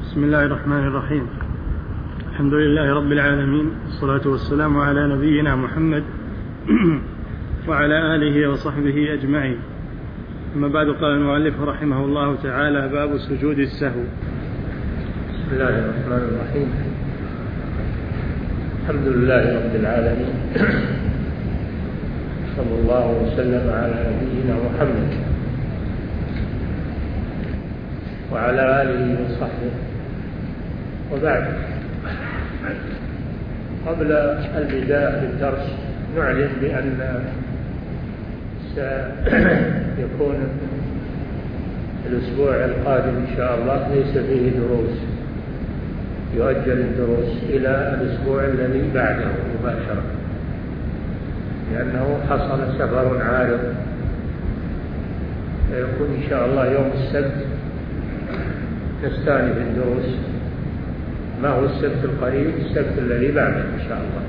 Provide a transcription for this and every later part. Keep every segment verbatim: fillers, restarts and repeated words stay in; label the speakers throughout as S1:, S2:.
S1: بسم الله الرحمن الرحيم. الحمد لله رب العالمين، والصلاة والسلام على نبينا محمد وعلى آله وصحبه أجمعين. أما بعد، قال المؤلف رحمه الله تعالى: باب سجود السهو.
S2: بسم الله الرحمن الرحيم. الحمد لله رب العالمين، صلى الله وسلم على نبينا محمد وعلى آله وصحبه، وبعد. قبل البداية في الدرس نعلم بأن سيكون الأسبوع القادم إن شاء الله ليس فيه دروس، يؤجل الدروس إلى الأسبوع الذي بعده مباشرة، لأنه حصل سفر عارض، فيكون إن شاء الله يوم السبت نستأنف الدروس. ما هو السبت القريب؟ السبت الذي بعده إن شاء الله.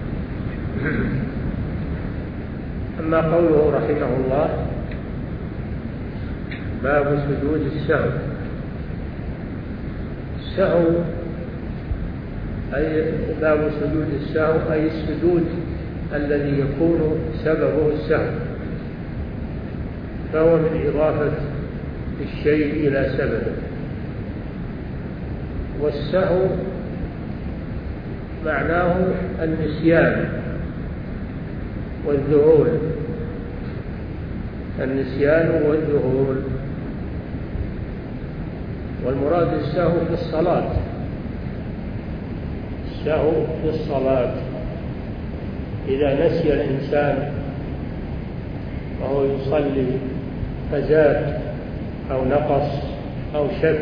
S2: أما قوله رحمه الله: باب سجود السهو. السهو أي باب سجود السهو أي السجود الذي يكون سببه السهو، فهو من إضافة الشيء إلى سببه. والسهو معناه النسيان والذهول، النسيان والذهول. والمراد السهو في الصلاة، السهو في الصلاة إذا نسي الإنسان وهو يصلي فزاد أو نقص أو شك،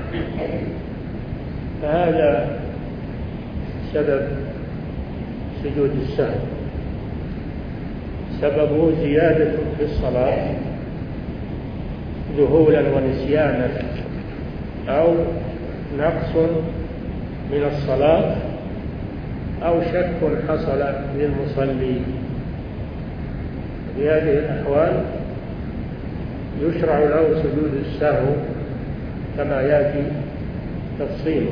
S2: فهذا سبب سجود السهو، سببه زيادة في الصلاة ذهولا ونسيانا، أو نقص من الصلاة، أو شك حصل للمصلي. في هذه الأحوال يشرع له سجود السهو كما يأتي تفصيله.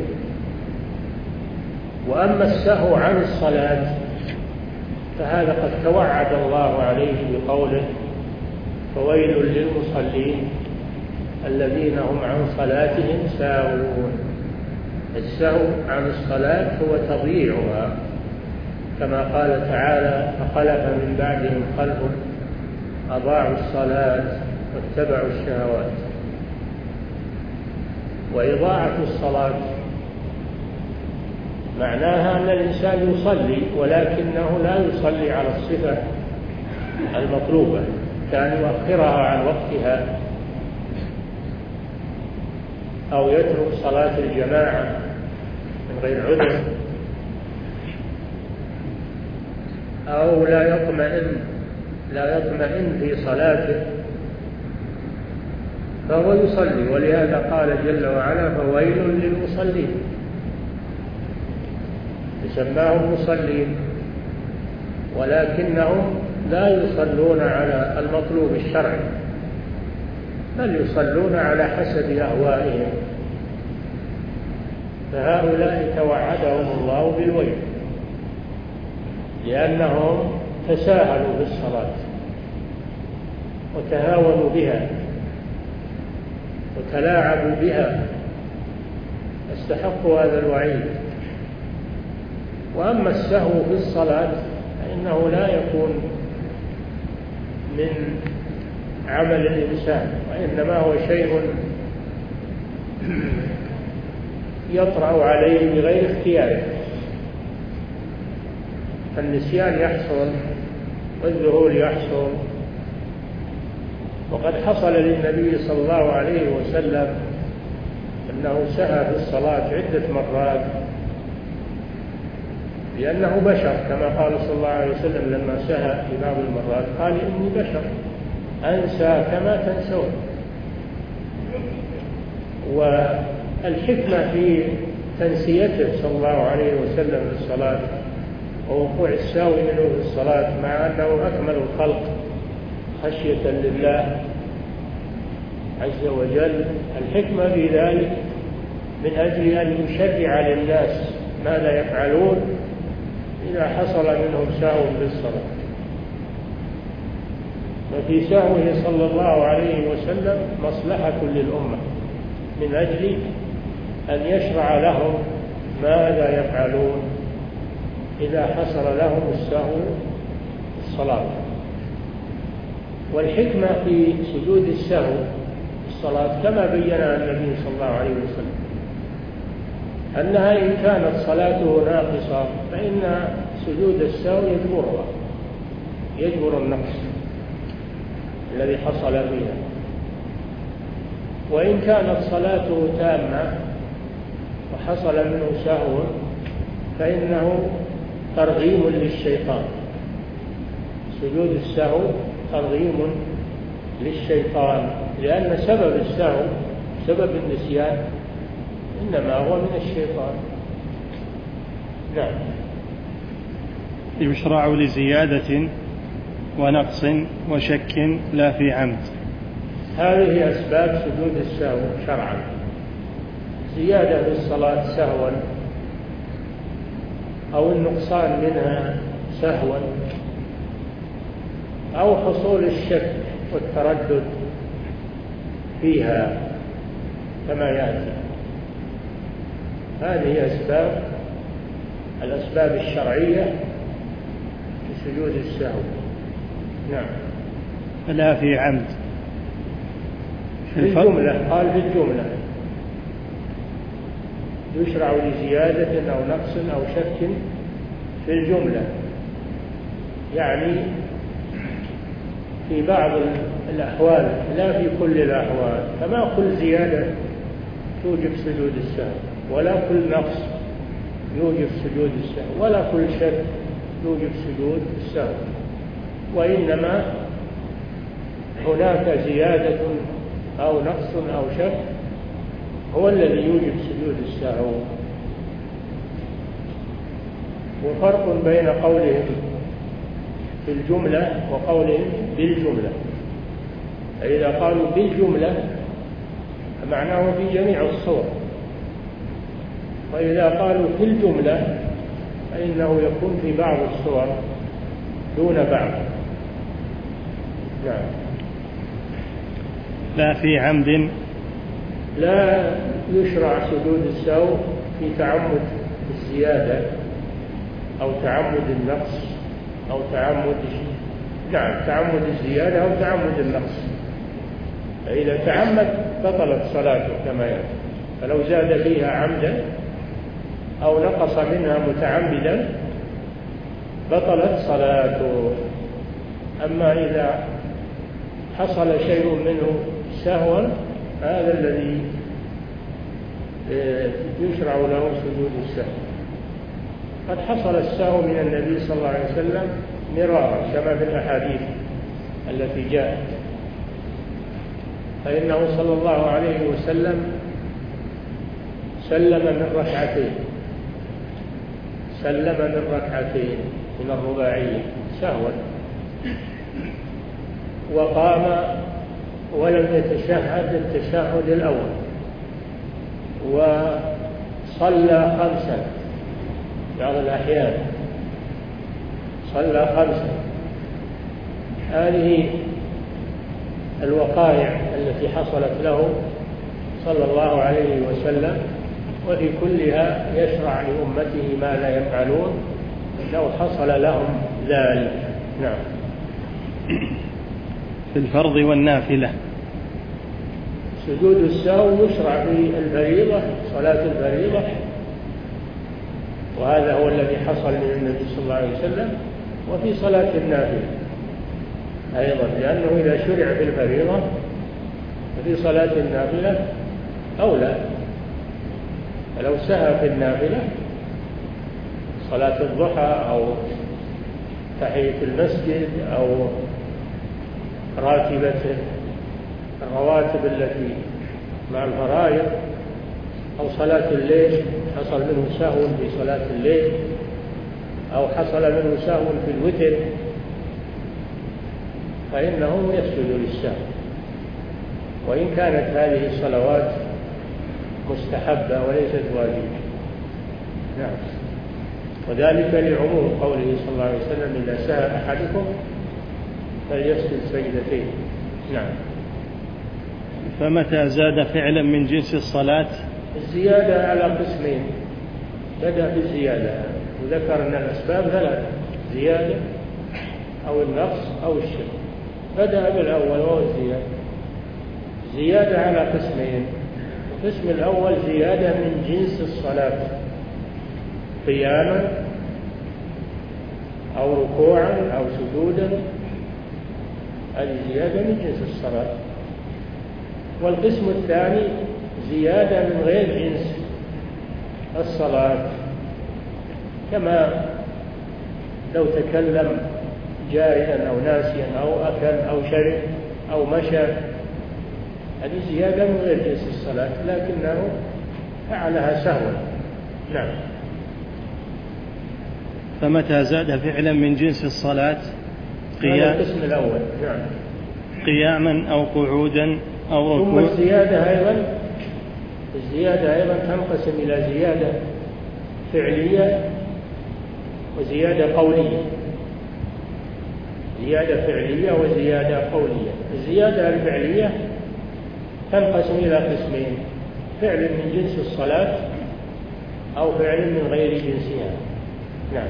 S2: وأما السهو عن الصلاة فهذا قد توعد الله عليه بقوله: فويل للمصلين الذين هم عن صلاتهم ساهون. السهو عن الصلاة هو تضييعها، كما قال تعالى: فخلف من بعدهم خلف أضاعوا الصلاة واتبعوا الشهوات. وإضاعة الصلاة معناها أن الإنسان يصلي ولكنه لا يصلي على الصفة المطلوبة، كان يؤخرها عن وقتها، أو يترك صلاة الجماعة من غير عذر، أو لا يطمئن لا يطمئن في صلاته فهو يصلي. ولهذا قال جل وعلا: فويل للمصلين. سماهم مصلين ولكنهم لا يصلون على المطلوب الشرعي، بل يصلون على حسب أهوائهم، فهؤلاء توعدهم الله بالويل، لأنهم تساهلوا بالصلاة وتهاونوا بها وتلاعبوا بها، استحقوا هذا الوعيد. وأما السهو في الصلاة فإنه لا يكون من عمل الإنسان، وإنما هو شيء يطرأ عليه بغير اختياره. النسيان يحصل والذهول يحصل، وقد حصل للنبي صلى الله عليه وسلم أنه سهى في الصلاة عدة مرات، لأنه بشر، كما قال صلى الله عليه وسلم لما سهى في بعض المرات قال: إني بشر أنسى كما تنسون. والحكمة في تنسيته صلى الله عليه وسلم في الصلاة ووقوع السهو منه في الصلاة، مع أنه أكمل الخلق خشية لله عز وجل، الحكمة في ذلك من أجل أن يشرع للناس ماذا يفعلون إذا حصل منهم سهو بالصلاة. وفي سهوه صلى الله عليه وسلم مصلحة للأمة من أجل أن يشرع لهم ماذا يفعلون إذا حصل لهم السهو في الصلاة. والحكمة في سجود السهو في الصلاة كما بينها النبي صلى الله عليه وسلم أنها إن كانت صلاته ناقصة فإن سجود السهو يجبرها، يجبر النقص الذي حصل فيها. وإن كانت صلاته تامة وحصل منه سهو فإنه ترغيم للشيطان. سجود السهو ترغيم للشيطان، لأن سبب السهو سبب النسيان إنما هو من الشيطان. نعم.
S1: يشرع لزيادة ونقص وشك لا في عمد.
S2: هذه أسباب سجود السهو شرعا: زيادة في الصلاة سهوا أو النقصان منها سهوا أو حصول الشك والتردد فيها كما يأتي. هذه أسباب الأسباب الشرعية في سجود السهو. نعم.
S1: لا في عمد.
S2: في الجملة قال في الجملة يشرع لزيادة أو نقص أو شك في الجملة، يعني في بعض الأحوال لا في كل الأحوال. فما كل زيادة توجب سجود السهو، ولا كل نقص يوجب سجود السهو، ولا كل شك يوجب سجود السهو، وإنما هناك زيادة أو نقص أو شك هو الذي يوجب سجود السهو. وفرق بين قولهم في الجملة وقولهم بالجملة. فإذا قالوا بالجملة فمعناه في جميع الصور، وإذا قالوا في الجملة فإنه يكون في بعض الصور دون بعض. نعم.
S1: لا في عمد.
S2: لا يشرع سجود السهو في تعمد الزيادة أو تعمد النقص أو تعمد نعم تعمد الزيادة أو تعمد النقص. فإذا تعمد بطلت صلاته كما يأتي، فلو زاد فيها عمدا أو نقص منها متعمدا بطلت صلاته. أما إذا حصل شيء منه سهوا هذا الذي يشرع له سجود السهو. قد حصل السهو من النبي صلى الله عليه وسلم مرارا كما في الأحاديث التي جاءت، فإنه صلى الله عليه وسلم سلم من ركعتين سلم من ركعتين من الرباعية سهوا، وقام ولم يتشهد التشهد الأول، وصلى خمسا بعض الأحيان صلى خمسا. هذه الوقائع التي حصلت له صلى الله عليه وسلم، وفي كلها يشرع لأمته ما لا يفعلون لو حصل لهم ذلك. نعم.
S1: في الفرض والنافلة
S2: سجود السهو يشرع في الفريضة، صلاة الفريضة، وهذا هو الذي حصل من النبي صلى الله عليه وسلم، وفي صلاة النافلة أيضا، لأنه إذا شرع في الفريضة ففي صلاة النافلة أولى. فلو سهى في النافلة صلاة الضحى أو تحية المسجد أو راتبة الرواتب التي مع الفرائض أو صلاة الليل، حصل منه سهو في صلاة الليل أو حصل منه سهو في الوتر، فإنه يسجد للسهو. وإن كانت هذه الصلوات مستحبة وليست واجبة. نعم. وذلك لعموم قوله صلى الله عليه وسلم إذا سهى أحدكم فليسجد سجدتين. نعم.
S1: فمتى زاد فعلا من جنس الصلاة؟
S2: الزيادة على قسمين، بدأ بالزيادة وذكر أن الأسباب ثلاثة: زيادة أو النقص أو الشرك. بدأ بالأول وهو الزيادة. زيادة على قسمين: القسم الأول زيادة من جنس الصلاة، قياما أو ركوعا أو سجودا، هذه زيادة من جنس الصلاة. والقسم الثاني زيادة من غير جنس الصلاة، كما لو تكلم جاهلا أو ناسيا أو أكل أو شرب أو مشى، هذه زيادة من غير جنس الصلاة لكنه فعلها سهوا. نعم.
S1: فمتى زاد فعلا من جنس الصلاة
S2: قيام القسم الأول. نعم.
S1: قياما أو قعودا أو ركوع.
S2: ثم الزيادة أيضا الزيادة أيضا تنقسم إلى زيادة فعلية وزيادة قولية. زيادة فعلية وزيادة قولية. الزيادة الفعلية تنقسم إلى قسمين: فعل من جنس الصلاة أو فعل من غير جنسها. نعم.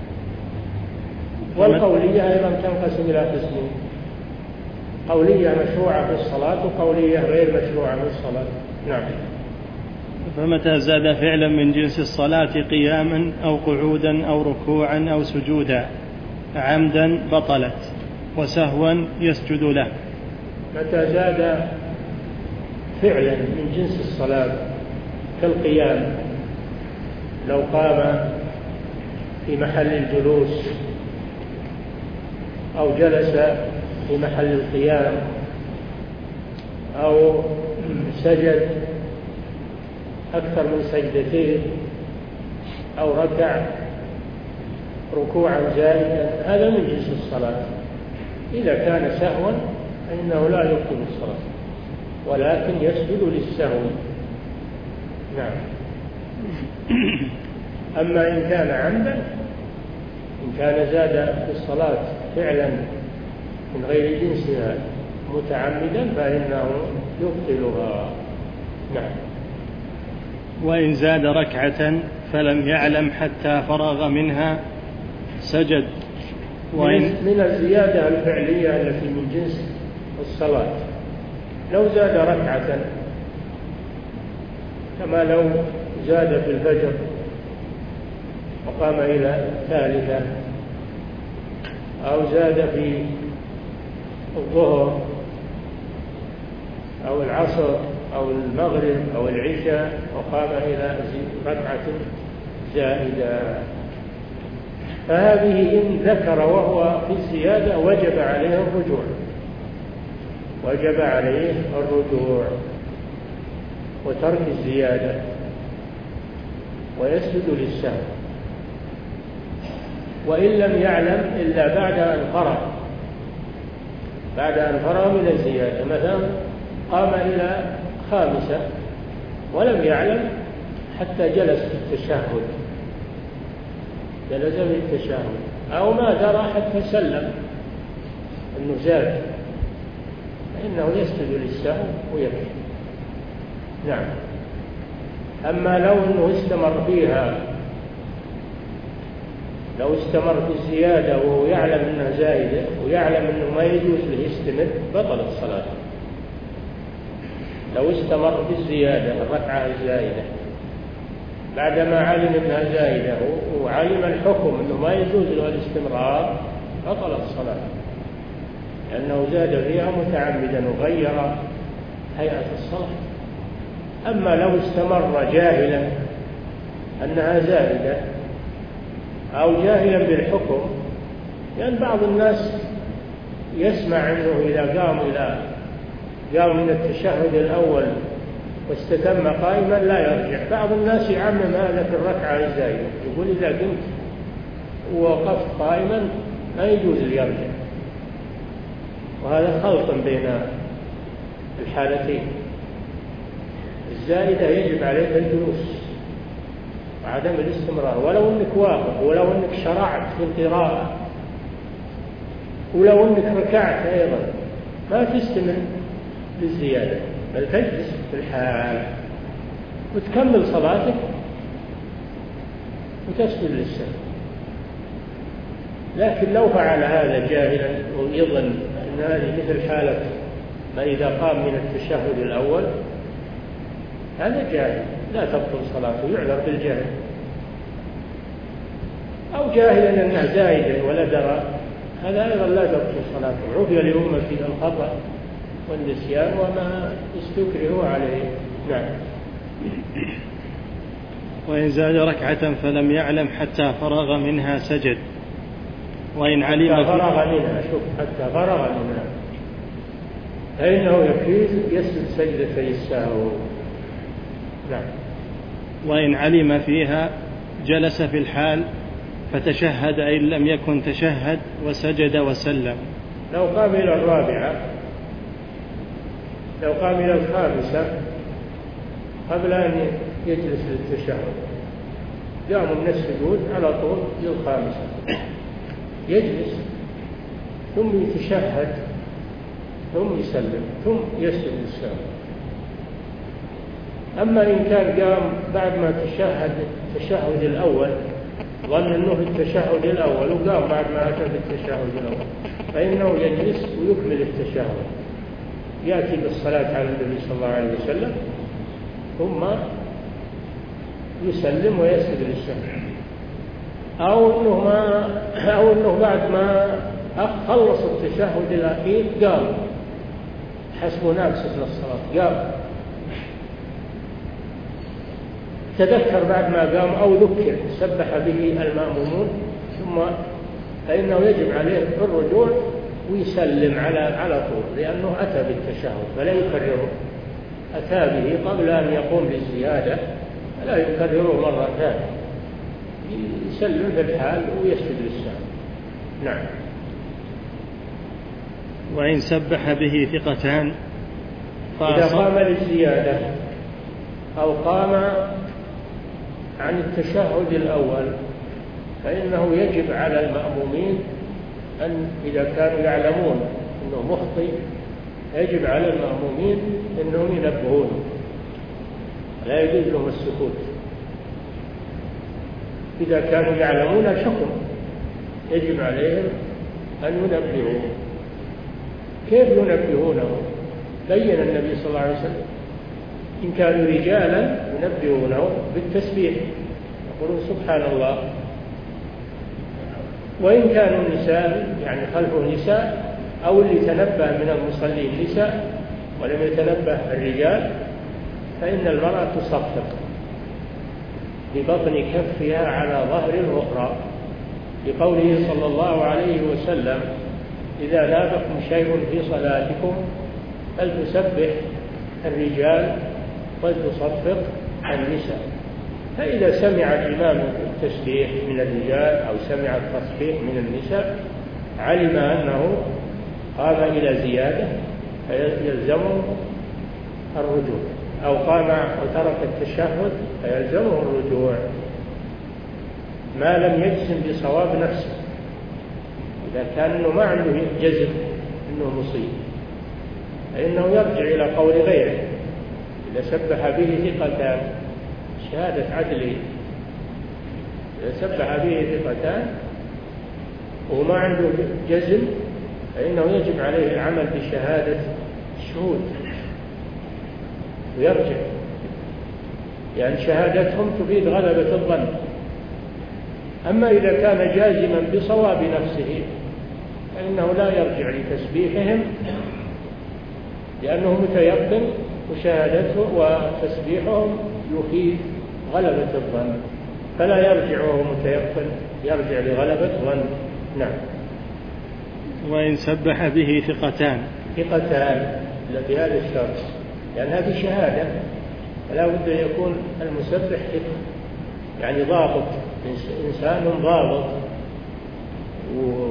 S2: والقولية أيضا تنقسم إلى قسمين: قولية مشروعة في الصلاة وقولية غير مشروعة في الصلاة. نعم.
S1: فمتى زاد فعلا من جنس الصلاة قياما أو قعودا أو ركوعا أو سجودا عمدا بطلت، وسهوا يسجد له.
S2: متى زاد فعلا من جنس الصلاة كالقيام، لو قام في محل الجلوس أو جلس في محل القيام أو سجد أكثر من سجدتين أو ركع ركوعا زائدا، هذا من جنس الصلاة. إذا كان سهوا فإنه لا يبطل الصلاة ولكن يسجد للسهو. نعم. أما إن كان عمدا، إن كان زاد في الصلاة فعلا من غير جنسها متعمدا فإنه يبطلها. نعم.
S1: وإن زاد ركعة فلم يعلم حتى فرغ منها سجد.
S2: وإن من الزيادة الفعلية التي من جنس الصلاة لو زاد ركعة، كما لو زاد في الفجر وقام إلى ثالثة، أو زاد في الظهر أو العصر أو المغرب أو العشاء وقام إلى ركعة زائدة، فهذه إن ذكر وهو في الزيادة وجب عليه الرجوع وجب عليه الرجوع وترك الزيادة ويسجد للسهو. وإن لم يعلم إلا بعد أن فرغ بعد أن فرغ من الزيادة، مثلا قام إلى خامسة ولم يعلم حتى جلس في التشهد جلس في التشهد أو ما درى حتى سلم أنه زاد، فإنه يسجد للسهو ويكفي. نعم. أما لو أنه استمر فيها لو استمر في الزيادة وهو يعلم أنها زائدة ويعلم أنه ما يجوز له يستمر بطلت صلاته. لو استمر في الزيادة الركعة الزائدة بعدما علم أنها زائدة وعلم الحكم أنه ما يجوز له الاستمرار بطلت صلاته، لأنه زاد فيها متعمدا وغير هيئة الصلاة. أما لو استمر جاهلا أنها زائدة أو جاهلا بالحكم، لأن بعض الناس يسمع أنه إذا قام إلى قام من التشهد الأول واستتم قائما لا يرجع. بعض الناس يعمم هذا في الركعة الزائدة، يقول إذا قمت ووقفت قائما ما يجوز ليرجع، وهذا خلط بين الحالتين. الزائدة يجب عليك الجلوس وعدم الاستمرار، ولو أنك واقف، ولو أنك شرعت في القراءة، ولو أنك ركعت أيضا ما تستمر بالزيادة، بل تجلس في الحال وتكمل صلاتك وتسجد للسهو. لكن لو فعل هذا جاهلا ويظن أن هذه مثل حالة ما إذا قام من التشهد الأول، هذا جاهل لا تبطل صلاته، يعذر بالجهل. أو جاهلا أنه زائد ولا درى، هذا أيضا لا تبطل صلاته. عفي لأمتي الخطأ والنسيان وما استكرهوا عليه. نعم.
S1: وإن زاد ركعة فلم يعلم حتى فرغ منها سجد، وإن علم
S2: حتى فرغ منها، شوف حتى فرغ منها، فإنه يكفيه يسجد سجدتي السهو. نعم.
S1: وإن علم فيها جلس في الحال فتشهد إن لم يكن تشهد وسجد وسلم.
S2: لو قام إلى الرابعة، لو قام إلى الخامسة قبل أن يجلس للتشهد، قام من السجود على طول للخامسة، يجلس ثم يتشهد ثم يسلم ثم يسجد للسهو. أما إن كان قام بعد ما تشهد التشهد الأول، ظن أنه في التشهد الأول وقام بعد ما أتى بالتشهد الأول، فإنه يجلس ويكمل التشهد، يأتي بالصلاة على النبي صلى الله عليه وسلم ثم يسلم ويسجد للسهو. أو أنه ما أو أنه بعد ما خلص التشهد الأخير قام حسب ناقص من الصلاة، قام تذكر بعد ما قام أو ذكر سبح به المأمومون، ثم فإنه يجب عليه الرجوع ويسلم على على طول، لأنه أتى بالتشهد فلا يكرره، أتى به قبل أن يقوم بالزيادة فلا يكرره مرة ثانية، يسلم في الحال ويسجد للسهو. نعم.
S1: وإن سبح به ثقتان
S2: إذا قام للزيادة أو قام عن التشهد الأول، فإنه يجب على المأمومين أن إذا كانوا يعلمون أنه مخطئ، يجب على المأمومين أنهم ينبهونه، لا يجوز لهم السكوت. إذا كانوا يعلمون الحكم يجب عليهم أن ينبهوه. كيف ينبهونه؟ بين النبي صلى الله عليه وسلم إن كانوا رجالا ينبهونه بالتسبيح، يقولون سبحان الله. وإن كانوا نساء يعني خلفه نساء، أو اللي تنبه من المصلين نساء ولم يتنبه الرجال، فإن المرأة تصفق ببطن كفها على ظهر الأخرى، لقوله صلى الله عليه وسلم إذا نابكم شيء في صلاتكم فلتسبح الرجال ولتصفق النساء. فإذا سمع الإمام التسبيح من الرجال أو سمع التصفيق من النساء علم أنه قام إلى زيادة فيلزمه الرجوع، أو قام وترك التشهد فيلزمه الرجوع ما لم يجزم بصواب نفسه. إذا كان أنه ما عنده جزم أنه مصيب فإنه يرجع إلى قول غيره. إذا سبح به ثقتان شهادة عدل، إذا سبح به ثقتان وما عنده جزم فإنه يجب عليه العمل بشهادة الشهود ويرجع، يعني شهادتهم تفيد غلبة الظن. أما إذا كان جازما بصواب نفسه فإنه لا يرجع لتسبيحهم، لأنه متيقن وشهادته وتسبيحهم يفيد غلبة الظن، فلا يرجع وهو متيقن، يرجع لغلبة الظن. نعم.
S1: وإن سبح به ثقتان
S2: ثقتان بهذا الشرط، لأن يعني هذه شهادة فلا بد أن يكون المسبح ثقة، يعني ضابط، إنسان ضابط و...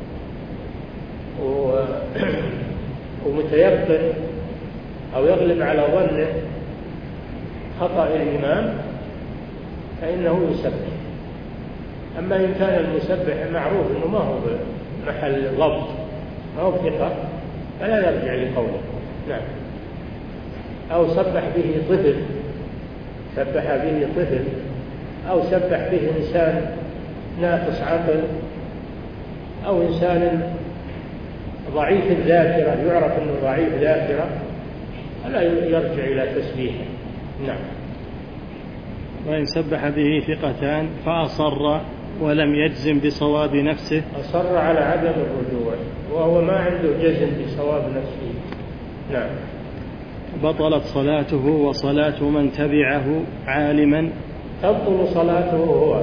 S2: و... ومتيقن أو يغلب على ظنه خطأ الإمام فإنه يسبح. أما إن كان المسبح معروف أنه ما هو محل ضبط ما هو ثقة فلا يرجع لقوله. نعم. أو سبح به طفل سبح به طفل أو سبح به إنسان ناقص عقل أو إنسان ضعيف الذاكرة يعرف أنه ضعيف ذاكرة فلا يرجع إلى تسبيحه. نعم.
S1: وإن سبح به ثقتان فأصر ولم يجزم بصواب نفسه
S2: أصر على عدم الرجوع وهو ما عنده جزم بصواب نفسه. نعم.
S1: بطلت صلاته وصلاة من تبعه عالما.
S2: تبطل صلاته هو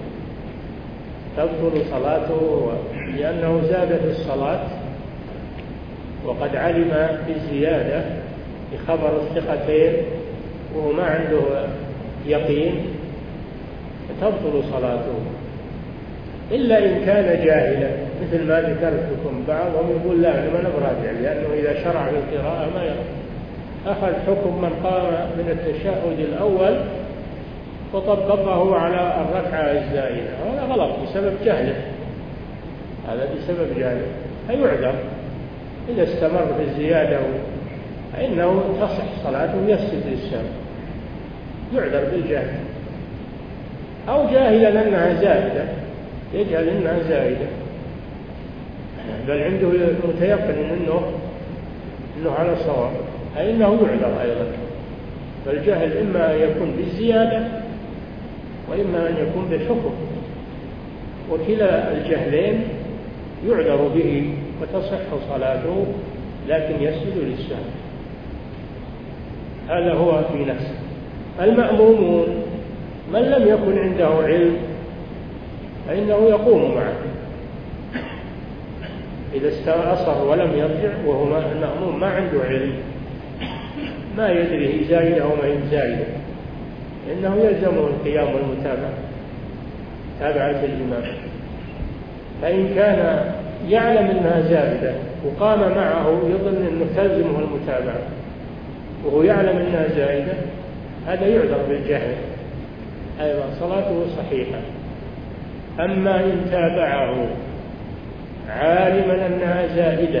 S2: تبطل صلاته هو لأنه زاد في الصلاة وقد علم بالزيادة بخبر الثقتين وهو ما عنده يقين فتبطل صلاته إلا إن كان جاهلا مثل ما ذكرت لكم. بعضهم يقول لا أنا ما نبراجع لأنه إذا شرع في القراءة ما يرى أخذ حكم من قام من التشهد الأول وطبقه على الركعة الزائدة. هذا غلط بسبب جهله هذا بسبب جهله فيعذر إذا استمر في الزيادة فإنه تصح صلاته ويسجد للسهو يعذر بالجهل. أو جاهلا أنها زائدة يجهل أنها زائدة بل عنده متيقن أنه أنه على صواب فإنه يعذر أيضا. فالجهل إما أن يكون بالزيادة وإما أن يكون بالحكم وكلا الجهلين يعذر به وتصح صلاته لكن يسجد للسهو. هذا هو في نفسه. المأمومون من لم يكن عنده علم فإنه يقوم معه إذا استأصر ولم يرجع وهو المأموم ما عنده علم ما يدري هي زايدة أو ما هي زايدة إنه يلزمه القيام والمتابعة تابعة الإمام. فإن كان يعلم أنها زائدة وقام معه يظن أنه تلزمه المتابعة وهو يعلم أنها زائدة هذا يعذر بالجهل أيضا صلاته صحيحة. أما إن تابعه عالما أنها زائدة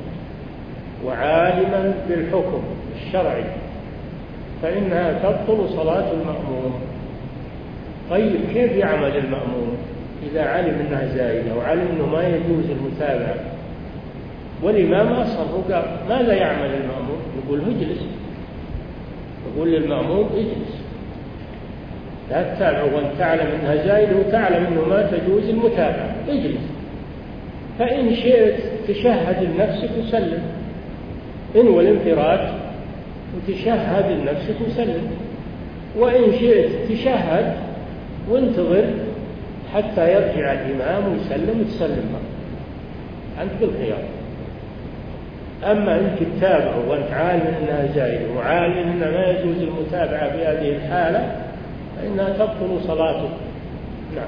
S2: وعالما بالحكم الشرعي فإنها تبطل صلاة المأموم. طيب كيف يعمل المأموم إذا علم أنها زائدة وعلم أنه ما يجوز المتابعة والإمام أصر وقال ماذا يعمل المأموم؟ يقول اجلس يقول للمأموم اجلس لا تتابعه وأنت تعلم أنها زائدة وتعلم أنه ما تجوز المتابعة اجلس. فإن شئت تشهد لنفسك وسلم إنوى الانفراد وتشهد لنفسك وسلم وإن شئت تشهد وانتظر حتى يرجع الإمام ويسلم وتسلم أنت بالخيار. أما أنت تتابعه وأنت عالم أنها زائدة وعالم أنها ما يجوز المتابعة في هذه الحالة فإنها تبطل صلاته. نعم.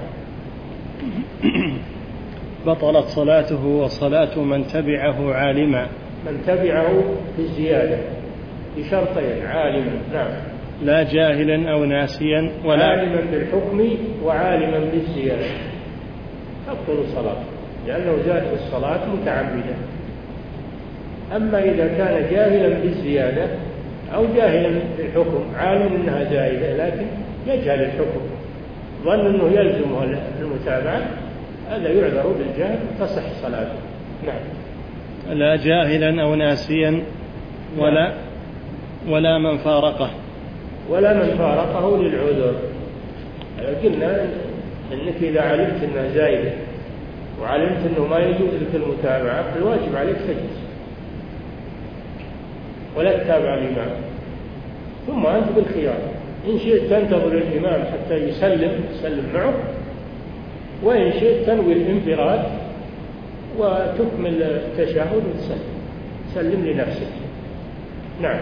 S1: بطلت صلاته وصلاة من تبعه عالما.
S2: من تبعه بالزيادة بشرطين عالما. نعم.
S1: لا جاهلا أو ناسيا ولا
S2: عالما بالحكم وعالما بالزيادة تبطل صلاته لأنه زاد في الصلاة متعمدا. أما إذا كان جاهلا بالزيادة أو جاهلا بالحكم عالم أنها زائدة لكن يجهل الحكم ظن أنه يلزمه المتابعة هذا يعذر بالجهل تصح صلاته. نعم.
S1: لا جاهلا أو ناسيا ولا ولا من فارقه
S2: ولا من فارقه للعذر. قلنا أنك إذا علمت أنها زائدة وعلمت أنه ما يجوز لك المتابعة الواجب عليك تجلس ولا تتابع الإمام ثم أنت بالخيار إن شئت تنتظر الإمام حتى يسلم تسلم معه وإن شئت تنوي الانفراد وتكمل التشهد وتسلم سلم لنفسك. نعم.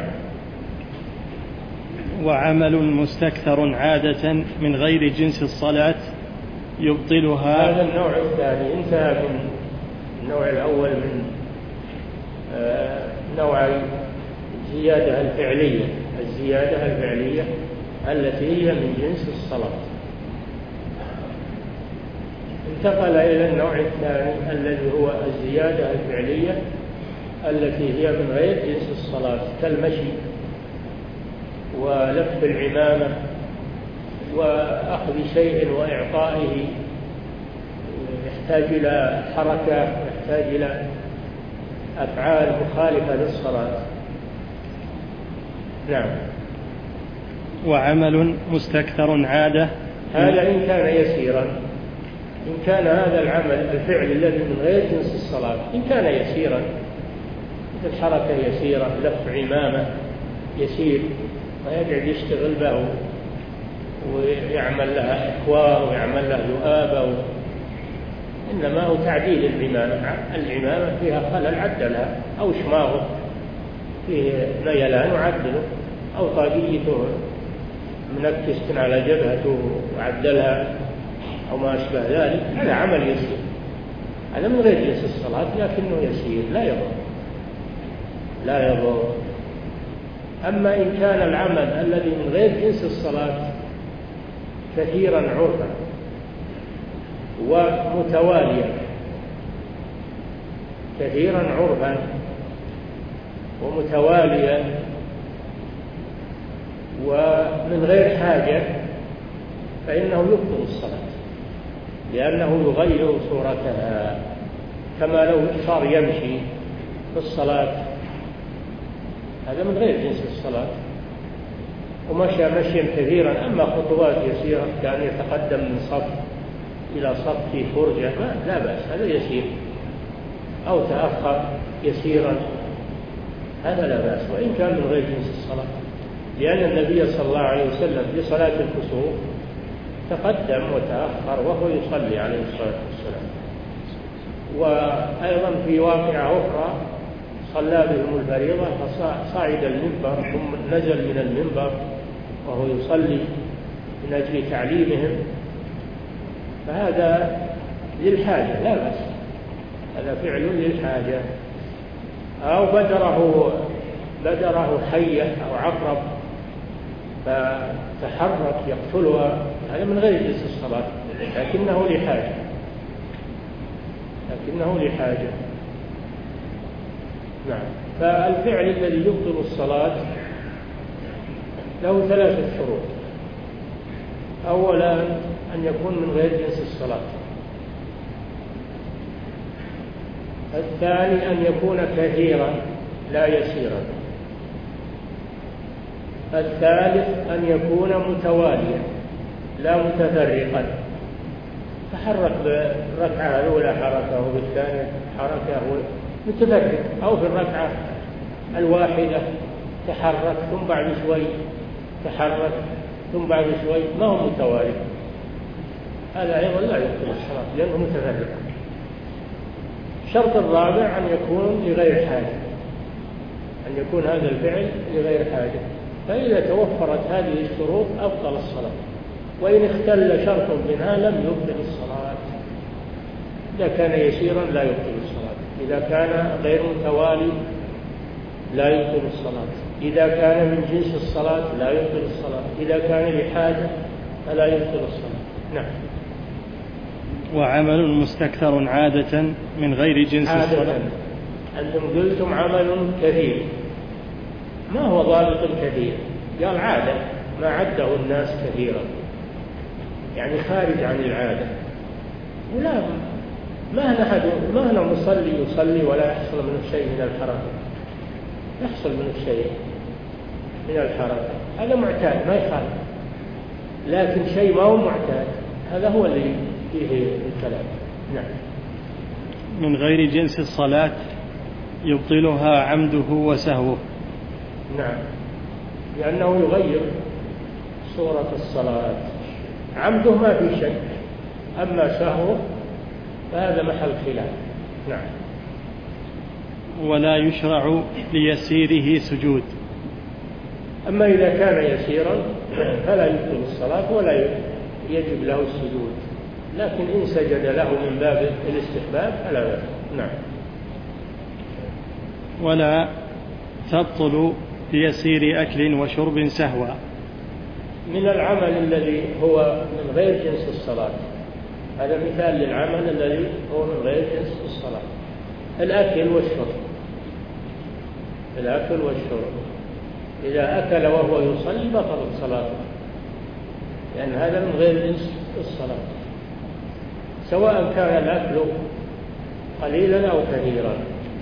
S1: وعمل مستكثر عادة من غير جنس الصلاة يبطلها.
S2: هذا النوع الثاني انتهى من النوع الأول من آه نوع الزيادة الفعلية. الزيادة الفعلية التي هي من جنس الصلاة. انتقل إلى النوع الثاني الذي هو الزيادة الفعلية التي هي من غير جنس الصلاة، كالمشي ولف العمامة وأخذ شيء وإعطائه، يحتاج إلى حركة، يحتاج إلى أفعال مخالفة للصلاة. نعم.
S1: وعمل مستكثر عادة،
S2: هذا إن كان يسيرا، إن كان هذا العمل الفعل الذي من غير جنس الصلاة إن كان يسيرا، مثل حركة يسيرة، لف عمامة يسير، ما يقعد يشتغل به ويعمل لها إكوار ويعمل لها ذؤابة، إنما هو تعديل العمامة، العمامة فيها خلل عدلها، أو شماغه فيه ميلان وعدله، أو طاقيته منكسة على جبهته وعدلها، أو ما أشبه ذلك، هذا عمل يسير، هذا من غير جنس الصلاة لكنه يسير لا يضر لا يضر. أما إن كان العمل الذي من غير جنس الصلاة كثيرا عرفا ومتواليا، كثيرا عرفا ومتواليا ومن غير حاجة، فإنه يبطل الصلاة، لأنه يغير صورتها، كما لو صار يمشي في الصلاة، هذا من غير جنس الصلاة، ومشى مشيا كثيرا. أما خطوات يسيرة كان يتقدم من صف إلى صف في فرجة لا بأس، هذا يسير، أو تأخر يسيرا، هذا لا بأس، وإن كان من غير جنس الصلاة، لأن النبي صلى الله عليه وسلم في صلاة الكسوف تقدم وتأخر وهو يصلي عليه الصلاة والسلام. وأيضا في واقعة أخرى صلى بهم الفريضة فصعد المنبر ثم نزل من المنبر وهو يصلي من أجل تعليمهم، فهذا للحاجة لا بأس، هذا فعل للحاجة. أو بدره بدره حية أو عقرب فتحرك يقتلها، هذا من غير جنس الصلاة لكنه لحاجة لكنه لحاجة نعم. فالفعل الذي يبطل الصلاة له ثلاثة شروط. أولا أن يكون من غير جنس الصلاة. الثاني أن يكون كثيرا لا يسيرا. الثالث أن يكون متواليا لا متفرقا، تحرك بالركعة الأولى حركة وبالثانية حركة متفرق، أو في الركعة الواحدة تحرك ثم بعد شوي تحرك ثم بعد شوي، ما هو متوالي، هذا أيضا لا يبطل الصلاة لأنه متفرق. الشرط الرابع أن يكون لغير حاجة، أن يكون هذا الفعل لغير حاجة، فإذا توفرت هذه الشروط أبطل الصلاة، وإن اختل شرط منها لم يبطل الصلاة. إذا كان يسيرا لا يبطل الصلاة، إذا كان غير متوالي لا يبطل الصلاة، إذا كان من جنس الصلاة لا يبطل الصلاة، إذا كان لحاجة فلا يبطل الصلاة. نعم.
S1: وعمل مستكثر عادة من غير جنس
S2: عادة.
S1: الصلاة.
S2: أنتم قلتم عمل كثير، ما هو ضابط كثير؟ قال عادة، ما عده الناس كثيرا، يعني خارج عن العادة. ولا ما هنا حد ما هنا مصلي يصلي ولا يحصل منه شيء من الحركة، يحصل منه شيء من الحركة، هذا معتاد ما يخالف، لكن شيء ما هو معتاد هذا هو اللي فيه الكلام. نعم.
S1: من غير جنس الصلاة يبطلها عمده وسهوه.
S2: نعم، لأنه يغير صورة الصلاة. عمده ما في شك، أما سهوه فهذا محل خلاف. نعم.
S1: ولا يشرع ليسيره سجود.
S2: أما إذا كان يسيرا فلا يبطل الصلاة ولا يجب له السجود، لكن إن سجد له من باب الاستحباب فلا بأس. نعم.
S1: ولا تبطل ليسير أكل وشرب سهوا.
S2: من العمل الذي هو من غير جنس الصلاة. هذا مثال للعمل الذي هو من غير جنس الصلاة. الأكل والشرب، الأكل والشرب إذا أكل وهو يصلي بطلت صلاته، لأن هذا من غير جنس الصلاة، سواء كان الأكل قليلا أو كثيرا،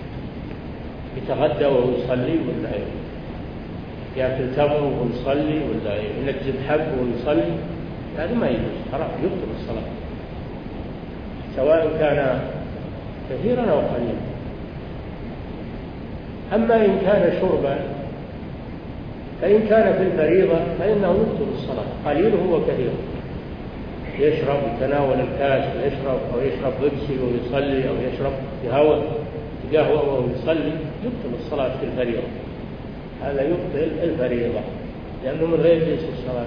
S2: يتغدى وهو يصلي ولا يأكل تمر وهو يصلي ولا ينجد حب وهو يصلي، هذا ما يجوز، حرام، يبطل الصلاة سواء كان كثيرا أو قليلا. أما إن كان شربا فإن كان في الفريضة فإنه يبطل الصلاة، قليله وكثيره، يشرب يتناول الكاس ويشرب أو يشرب بيبسي ويصلي أو يشرب قهوة قهوة وهو يصلي، يبطل الصلاة في الفريضة، هذا يبطل الفريضة لأنه من غير جنس الصلاة،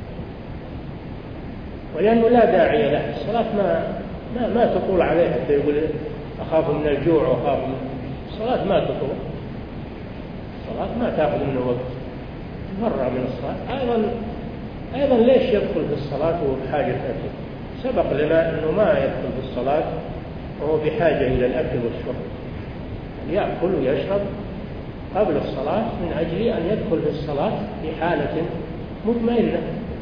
S2: ولأنه لا داعي له. الصلاة ما ما ما تطول عليه حتى يقول أخاف من الجوع وأخاف من الصلاة، ما تطول الصلاة، ما تأخذ منه وقت، تفرع من الصلاة. أيضا أيضا ليش يدخل في الصلاة وهو بحاجة أكل؟ سبق لنا أنه ما يدخل في الصلاة وهو بحاجة إلى الأكل والشرب، يأكل ويشرب قبل الصلاة من أجل أن يدخل في الصلاة في حالة مطمئنة.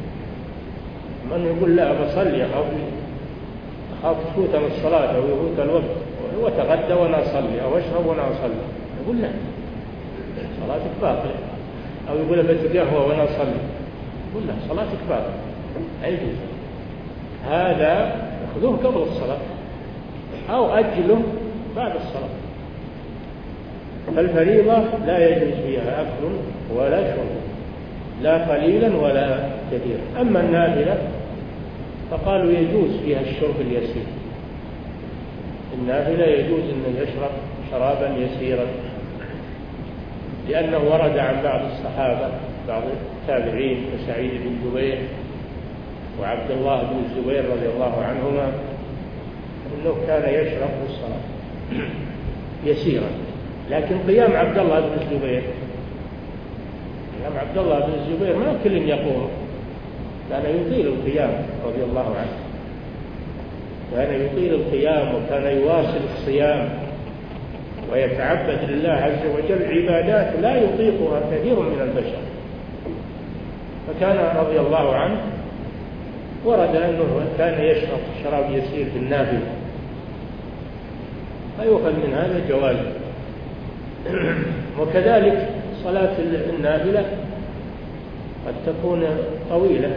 S2: من يقول لا بصلي أخاف أخاف تفوت من الصلاة أو يفوت الوقت، هو تغدى وأنا أصلي أو أشرب وأنا أصلي، يقول لا صلاتك باطلة، أو يقول بس قهوة وأنا أصلي، يقول لا صلاتك باطلة، أيجوز. هذا خذوه قبل الصلاة أو أجله بعد الصلاة. فالفريضة لا يجوز فيها أكل ولا شرب، لا قليلا ولا كثيرا. أما النافلة فقالوا يجوز فيها الشرب اليسير، النافلة يجوز أن يشرب شرابا يسيرا، لأنه ورد عن بعض الصحابة بعض التابعين كسعيد بن جبير وعبد الله بن الزبير رضي الله عنهما أنه كان يشرب في الصلاة يسيرا. لكن قيام عبد الله بن الزبير قيام عبد الله بن الزبير ما كل يقوم، كان يطيل القيام رضي الله عنه، كان يطيل القيام وكان يواصل الصيام ويتعبد لله عز وجل عبادات لا يطيقها كثير من البشر. فكان رضي الله عنه ورد أنه كان يشرب شراب يسير في النافلة، فيؤخذ من هذا جواز. وكذلك صلاة النافلة قد تكون طويلة،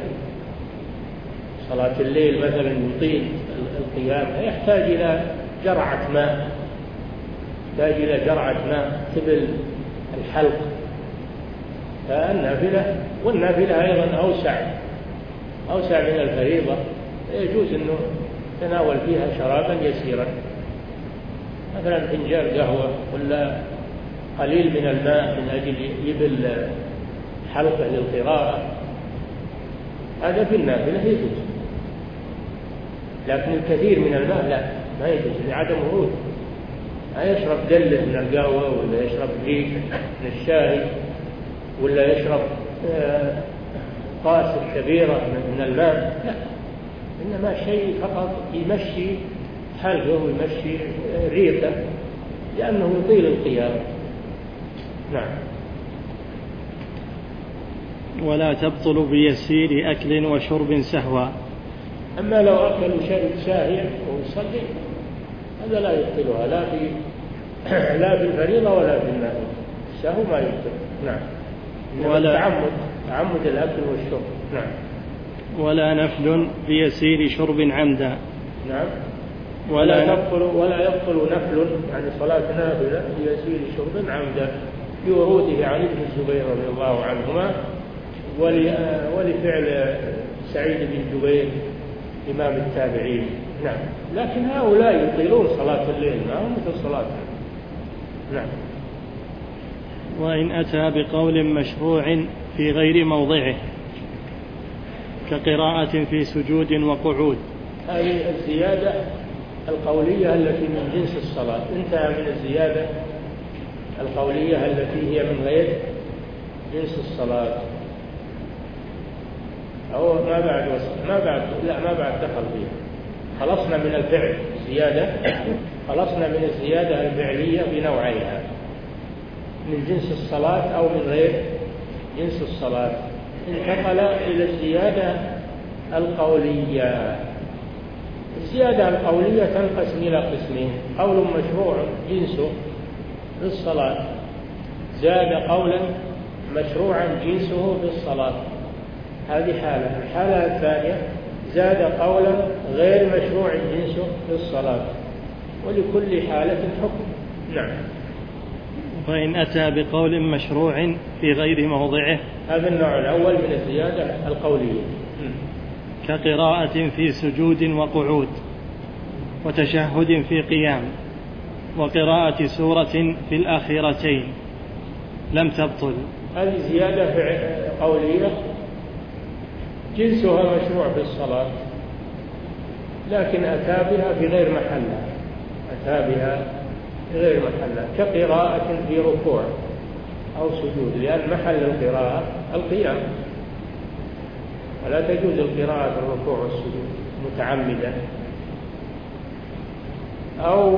S2: صلاة الليل مثلا يطيل القيام، يحتاج إلى جرعة ماء، يحتاج إلى جرعة ماء تبل الحلق. فالنافلة والنافلة أيضا أوسع أوسع من الفريضة، يجوز أنه تناول فيها شرابا يسيرا، مثلا فنجان قهوة ولا قليل من الماء من أجل يبل حلقة للقراءة، هذا في النافلة يجوز. لكن الكثير من الماء لا، ما يجوز لعدم ورود. ما يشرب دلة من القهوة ولا يشرب ريق من الشاي ولا يشرب قاس كبيرة من الماء، لا، إنما شيء فقط يمشي حلقه ويمشي ريقه لأنه يطيل القيام. نعم.
S1: ولا تبطل بيسير أكل وشرب سهوا.
S2: أما لو أكل وشرب ساهيا ويصلي هذا لا يبطلها، لا في لا في الفريضة ولا في النافلة، السهو ما يبطل. نعم. ولا تعمد تعمد الأكل والشرب. نعم.
S1: ولا نفل بيسير شرب عمدا.
S2: نعم. ولا تبطل ولا يبطل نفل، يعني صلاة نافلة بيسير شرب عمدا، بوروده عن ابن الزبير رضي الله عنهما ولفعل سعيد بن جبير إمام التابعين. نعم. لكن هؤلاء يطيلون صلاة الليل، ما هم مثل صلاة. نعم.
S1: وإن أتى بقول مشروع في غير موضعه كقراءة في سجود وقعود.
S2: هذه الزيادة القولية التي من جنس الصلاة، انتهى من الزيادة القولية التي هي من غير جنس الصلاة. أو ما بعد وصل ما بعد لا ما بعد دخل فيها. خلصنا من الفعل زيادة، خلصنا من الزيادة الفعلية بنوعيها من جنس الصلاة أو من غير جنس الصلاة. انتقل إلى الزيادة القولية. الزيادة القولية تنقسم إلى قسمين: قول مشروع جنسه بالصلاة، زاد قولا مشروعا جنسه بالصلاة، هذه حالة. الحالة الثانية زاد قولا غير مشروع جنسه بالصلاة، ولكل حالة حكم. نعم.
S1: وإن أتى بقول مشروع في غير موضعه،
S2: هذا النوع الأول من الزيادة القولية،
S1: كقراءة في سجود وقعود، وتشهد في قيام، وقراءة سورة في الآخرتين، لم تبطل.
S2: هذه زيادة قولية جنسها مشروع في الصلاة، لكن أتى بها في غير محلها، أتى بها في غير محلها، كقراءة في ركوع أو سجود، لأن محل القراءة القيام، ولا تجوز القراءة في الركوع والسجود متعمدا. أو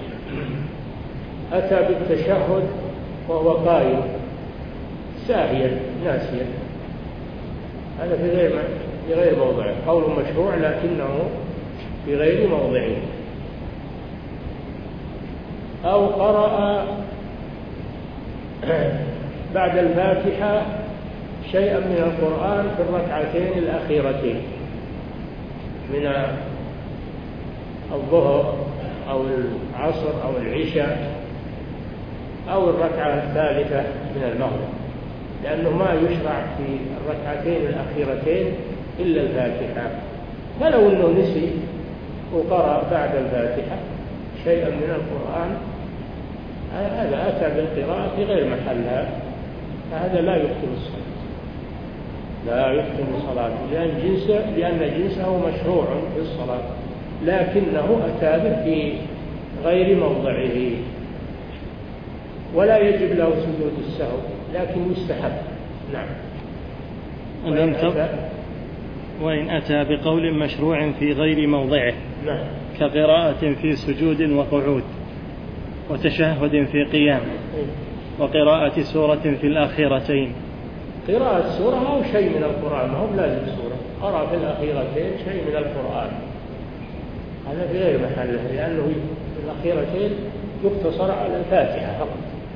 S2: أتى بالتشهد وهو قائم ساهيا ناسيا، هذا في غير في غير موضعه، قول مشروع لكنه في غير موضعه. أو قرأ بعد الفاتحة شيئا من القرآن في الركعتين الأخيرتين من الظهر أو العصر أو العشاء أو الركعة الثالثة من المغرب، لأنه ما يشرع في الركعتين الأخيرتين إلا الفاتحة. فلو أنه نسي وقرأ بعد الفاتحة شيئا من القرآن، هذا أتى بالقراءة في غير محلها، فهذا لا يبطل الصلاة، لا يبطل صلاته، لأن جنسه لأن جنسه مشروع في الصلاة، لكنه أتى به في غير موضعه. ولا يجب له سجود السهو، لكن يستحب. نعم.
S1: وإن أتى, وإن أتى بقول مشروع في غير موضعه،
S2: نعم،
S1: كقراءة في سجود وقعود، وتشهد في قيام، وقراءة سورة في الآخرتين.
S2: قراءة سورة أو شيء من القرآن، ما هو لازم سورة، قرأ في الأخيرتين شيء من القرآن، هذا في غير محله، لأنه في الأخيرتين يقتصر على الفاتحة فقط.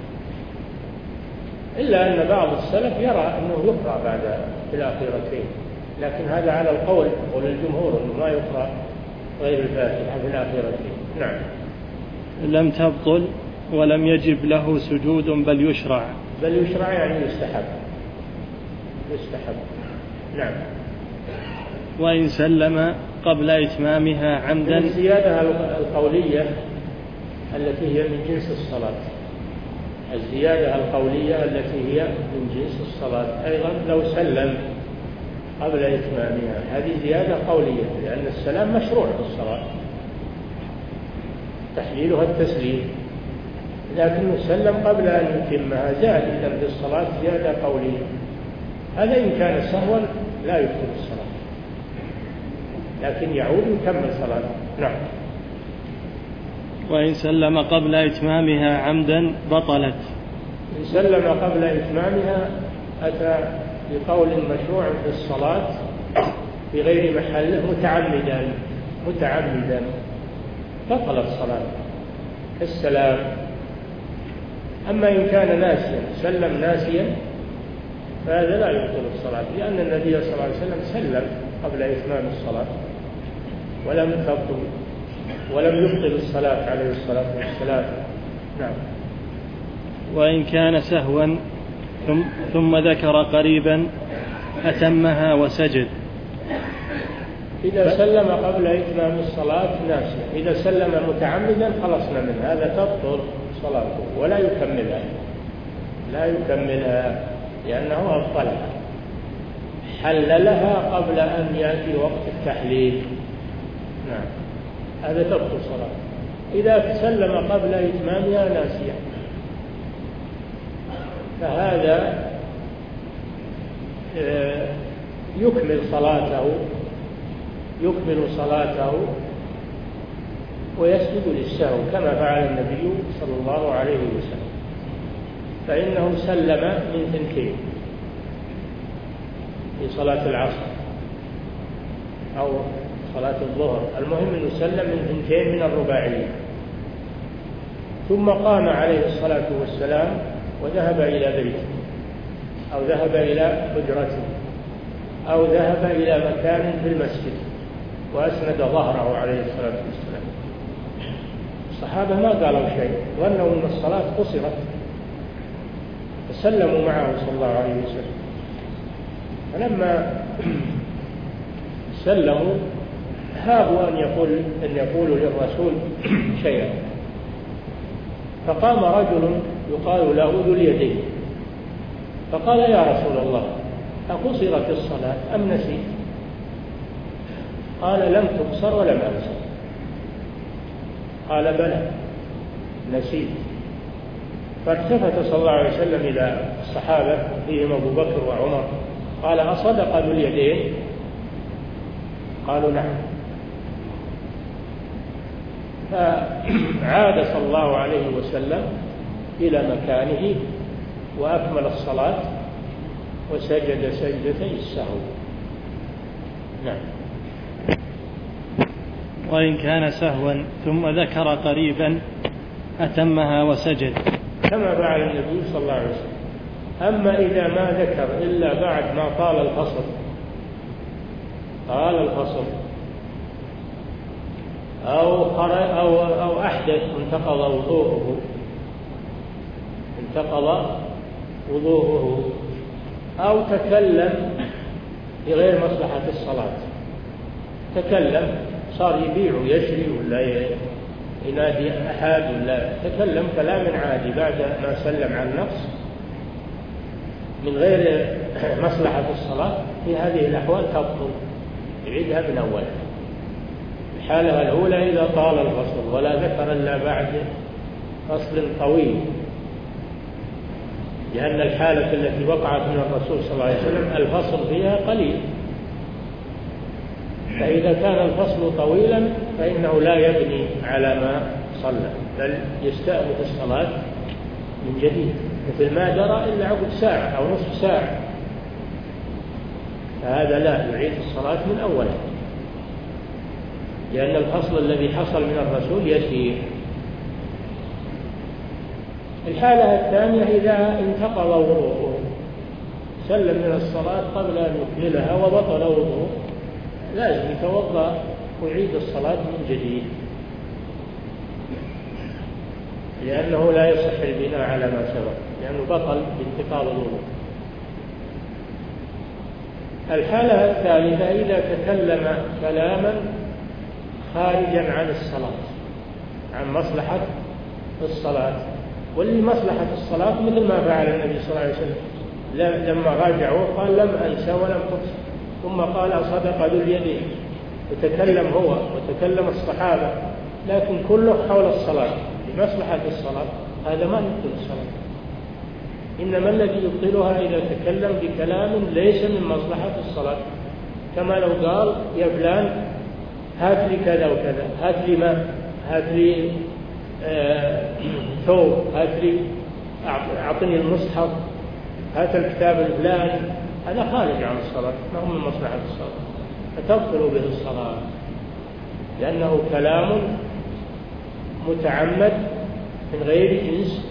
S2: إلا أن بعض السلف يرى أنه يقرأ بعد في الأخيرتين، لكن هذا على القول قول الجمهور أنه ما يقرأ غير الفاتحة في الأخيرتين. نعم.
S1: لم تبطل ولم يجب له سجود، بل يشرع.
S2: بل يشرع يعني يستحب، يستحب. نعم.
S1: وإن سلم قبل إتمامها عمدا.
S2: الزيادة القولية التي هي من جنس الصلاة، الزيادة القولية التي هي من جنس الصلاة أيضا لو سلم قبل إتمامها، هذه زيادة قولية، لأن السلام مشروع في الصلاة، تحليلها التسليم، لكنه سلم قبل أن يتمها، زاد إذن في الصلاة زيادة قولية. هذا إن كان سهوا لا يبطل الصلاة، لكن يعود يكمل صلاته. نعم.
S1: وإن سلم قبل إتمامها عمدا بطلت.
S2: إن سلم قبل إتمامها أتى بقول مشروع في الصلاة في غير محله متعمدا متعمدا بطلت الصلاة السلام. أما إن كان ناسيا سلم ناسيا فهذا لا يبطل الصلاة، لأن النبي صلى الله عليه وسلم سلم قبل إتمام الصلاة ولم تبطل ولم يبطل الصلاة عليه الصلاة والسلام. نعم.
S1: وإن كان سهوا ثم, ثم ذكر قريبا أتمها وسجد.
S2: إذا سلم قبل إتمام الصلاة ناسيا، إذا سلم متعمدا خلصنا منه، هذا تبطل صلاته ولا يكملها، لا يكملها لأنه أبطلها، حللها قبل أن يأتي وقت التحليل. نعم، هذا تبطل صلاته. إذا سلم قبل إتمامها ناسيا فهذا يكمل صلاته يكمل صلاته ويسجد للسهو كما فعل النبي صلى الله عليه وسلم، فإنه سلم من ثنتين في صلاة العصر أو صلاة الظهر، المهم أنه سلم من ثنتين من الرباعية، ثم قام عليه الصلاة والسلام وذهب إلى بيته أو ذهب إلى حجرته أو ذهب إلى مكان في المسجد وأسند ظهره عليه الصلاة والسلام. الصحابة ما قالوا شيء، ظنوا أن الصلاة قصرت فسلموا معه صلى الله عليه وسلم. فلما سلموا هابوا أن يقول أن يقولوا للرسول شيئا، فقام رجل يقال له ذو اليدين فقال: يا رسول الله، أقصرت الصلاة أم نسيت؟ قال: لم تقصر ولم أنسى. قال: بلى نسيت. فالتفت صلى الله عليه وسلم إلى الصحابة فيهم أبو بكر وعمر قال: أصدق ذو اليدين؟ قالوا: نعم. فعاد صلى الله عليه وسلم إلى مكانه وأكمل الصلاة وسجد سجدتي السهو. نعم.
S1: وإن كان سهوا ثم ذكر قريبا أتمها وسجد
S2: كما فعل النبي صلى الله عليه وسلم. أما إذا ما ذكر إلا بعد ما طال الفصل طال الفصل أو أو أو أحدث انتقض وضوءه انتقض وضوءه أو تكلم بغير مصلحة الصلاة، تكلم صار يبيع ويشري ولا ينادي أحد ولا تكلم كلام عادي بعد ما سلم عن النقص من غير مصلحة الصلاة، في هذه الأحوال تبطل، يعيدها من أولها. الحالة الأولى إذا طال الفصل ولا ذكر إلا بعد فصل طويل، لأن الحالة التي وقعت من الرسول صلى الله عليه وسلم الفصل فيها قليل، فإذا كان الفصل طويلا فإنه لا يبني على ما صلى بل يستأنف الصلاة من جديد، مثل ما جرى إلا عقب ساعة أو نصف ساعة، فهذا لا، يعيد الصلاة من أولها، لأن الفصل الذي حصل من الرسول يسير. الحالة الثانية إذا انتقض وضوءه، سلم من الصلاة قبل أن يكملها وبطل وضوءه، لازم يتوضأ ويعيد الصلاة من جديد، لأنه لا يصح البناء على ما سبق، لأنه بطل بانتقاض الوضوء. الحالة الثالثة إذا تكلم كلاما خارجا عن الصلاة، عن مصلحة الصلاة، واللي مصلحة الصلاة مثل ما فعل النبي صلى الله عليه وسلم لما راجعوه قال: لم أنسى ولم تقصر، ثم قال: صدق ذو اليدين، وتكلم هو وتكلم الصحابة، لكن كله حول الصلاة لمصلحة الصلاة، هذا ما يبطل الصلاة، إنما الذي يبطلها إذا تكلم بكلام ليس من مصلحة الصلاة، كما لو قال: يا فلان هات لي كذا وكذا، هات لي ماء، هات لي ثوب، هات لي أعطني المصحف، هات الكتاب الفلاني، هذا خارج عن الصلاة، ما هو من مصلحة الصلاة، فتبطل به الصلاة، لأنه كلام متعمد من غير جنس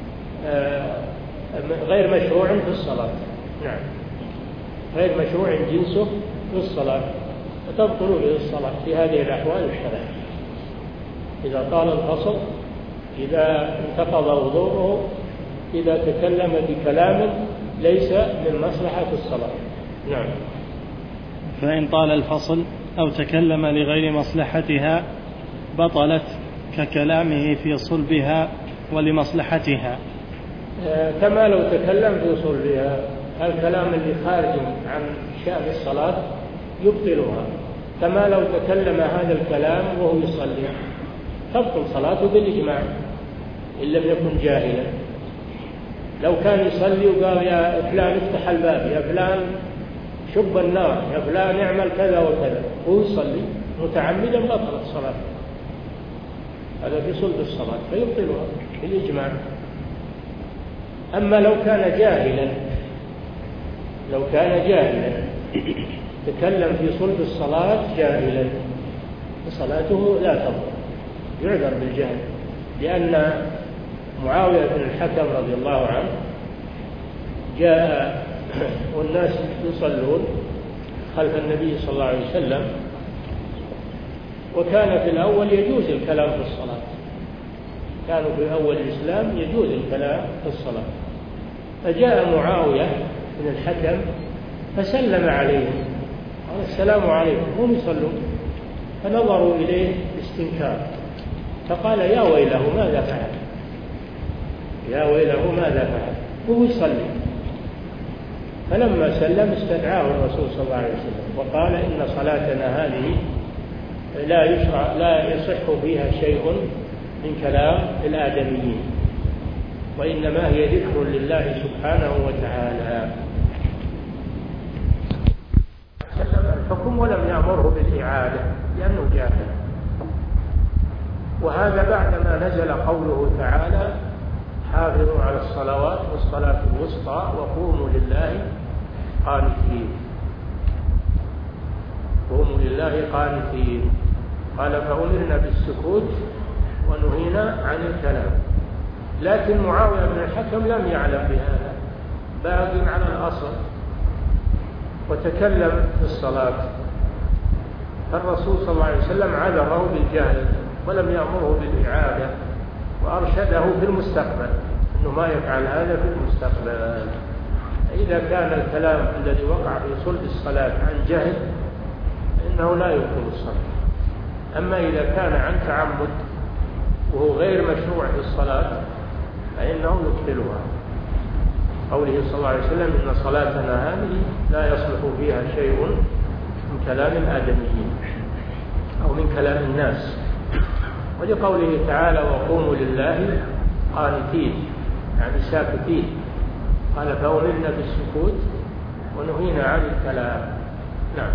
S2: غير مشروع في الصلاة. نعم، غير مشروع جنسه في الصلاة، فتبطل به الصلاة في هذه الأحوال الثلاث: إذا طال الفصل، إذا انتقض وضوءه، إذا تكلم بكلام ليس من مصلحة الصلاة. نعم.
S1: فإن طال الفصل أو تكلم لغير مصلحتها بطلت، ككلامه في صلبها ولمصلحتها.
S2: آه كما لو تكلم في صلبها، الكلام اللي خارج عن شأن الصلاة يبطلها، كما لو تكلم هذا الكلام وهو يصلي تبطل صلاته بالإجماع إن لم يكن جاهلا. لو كان يصلي وقال: يا فلان افتح الباب، يا فلان شب النار يا فلان اعمل كذا وكذا وهو يصلي متعمدا بطلت صلاته، هذا في صلب الصلاة فيبطلها بالإجماع. أما لو كان جاهلا لو كان جاهلا تكلم في صلب الصلاة جاهلا فصلاته لا تبطل، يعذر بالجهل. لأن معاوية بن الحكم رضي الله عنه جاء والناس يصلون خلف النبي صلى الله عليه وسلم، وكان في الأول يجوز الكلام في الصلاة، كانوا في أول الإسلام يجوز الكلام في الصلاة. فجاء معاوية بن الحكم فسلم عليهم قال السلام عليكم، هم يصلون، فنظروا إليه باستنكار فقال يا ويله ماذا فعل، يا ويله ماذا فعل، وهو يصلي. فلما سلم استدعاه الرسول صلى الله عليه وسلم وقال إن صلاتنا هذه لا يشرع لا يصح فيها شيء من كلام الآدميين، وإنما هي ذكر لله سبحانه وتعالى. سلم الحكم ولم يأمره بالإعادة لأنه جاهل. وهذا بعدما نزل قوله تعالى حافظوا على الصلوات والصلاة الوسطى وقوموا لله قانتين، قوموا لله قانتين. قال فأمرنا بالسكوت ونهينا عن الكلام. لكن معاوية بن الحكم لم يعلم بهذا، باق على الأصل وتكلم في الصلاة، فالرسول صلى الله عليه وسلم عذره بالجهل ولم يأمره بالإعادة وأرشده في المستقبل أنه ما يفعل هذا في المستقبل. إذا كان الكلام الذي وقع في صلب الصلاة عن جهل فإنه لا يبطل الصلاة. أما إذا كان عن تعمد وهو غير مشروع في الصلاة فإنه يبطلها. قوله صلى الله عليه وسلم إن صلاتنا هذه لا يصلح فيها شيء من كلام الآدميين أو من كلام الناس. ولقوله تعالى وقوموا لله قانتين يعني ساكتين، قال فأمرنا بالسكوت ونهينا عن الكلام. نعم.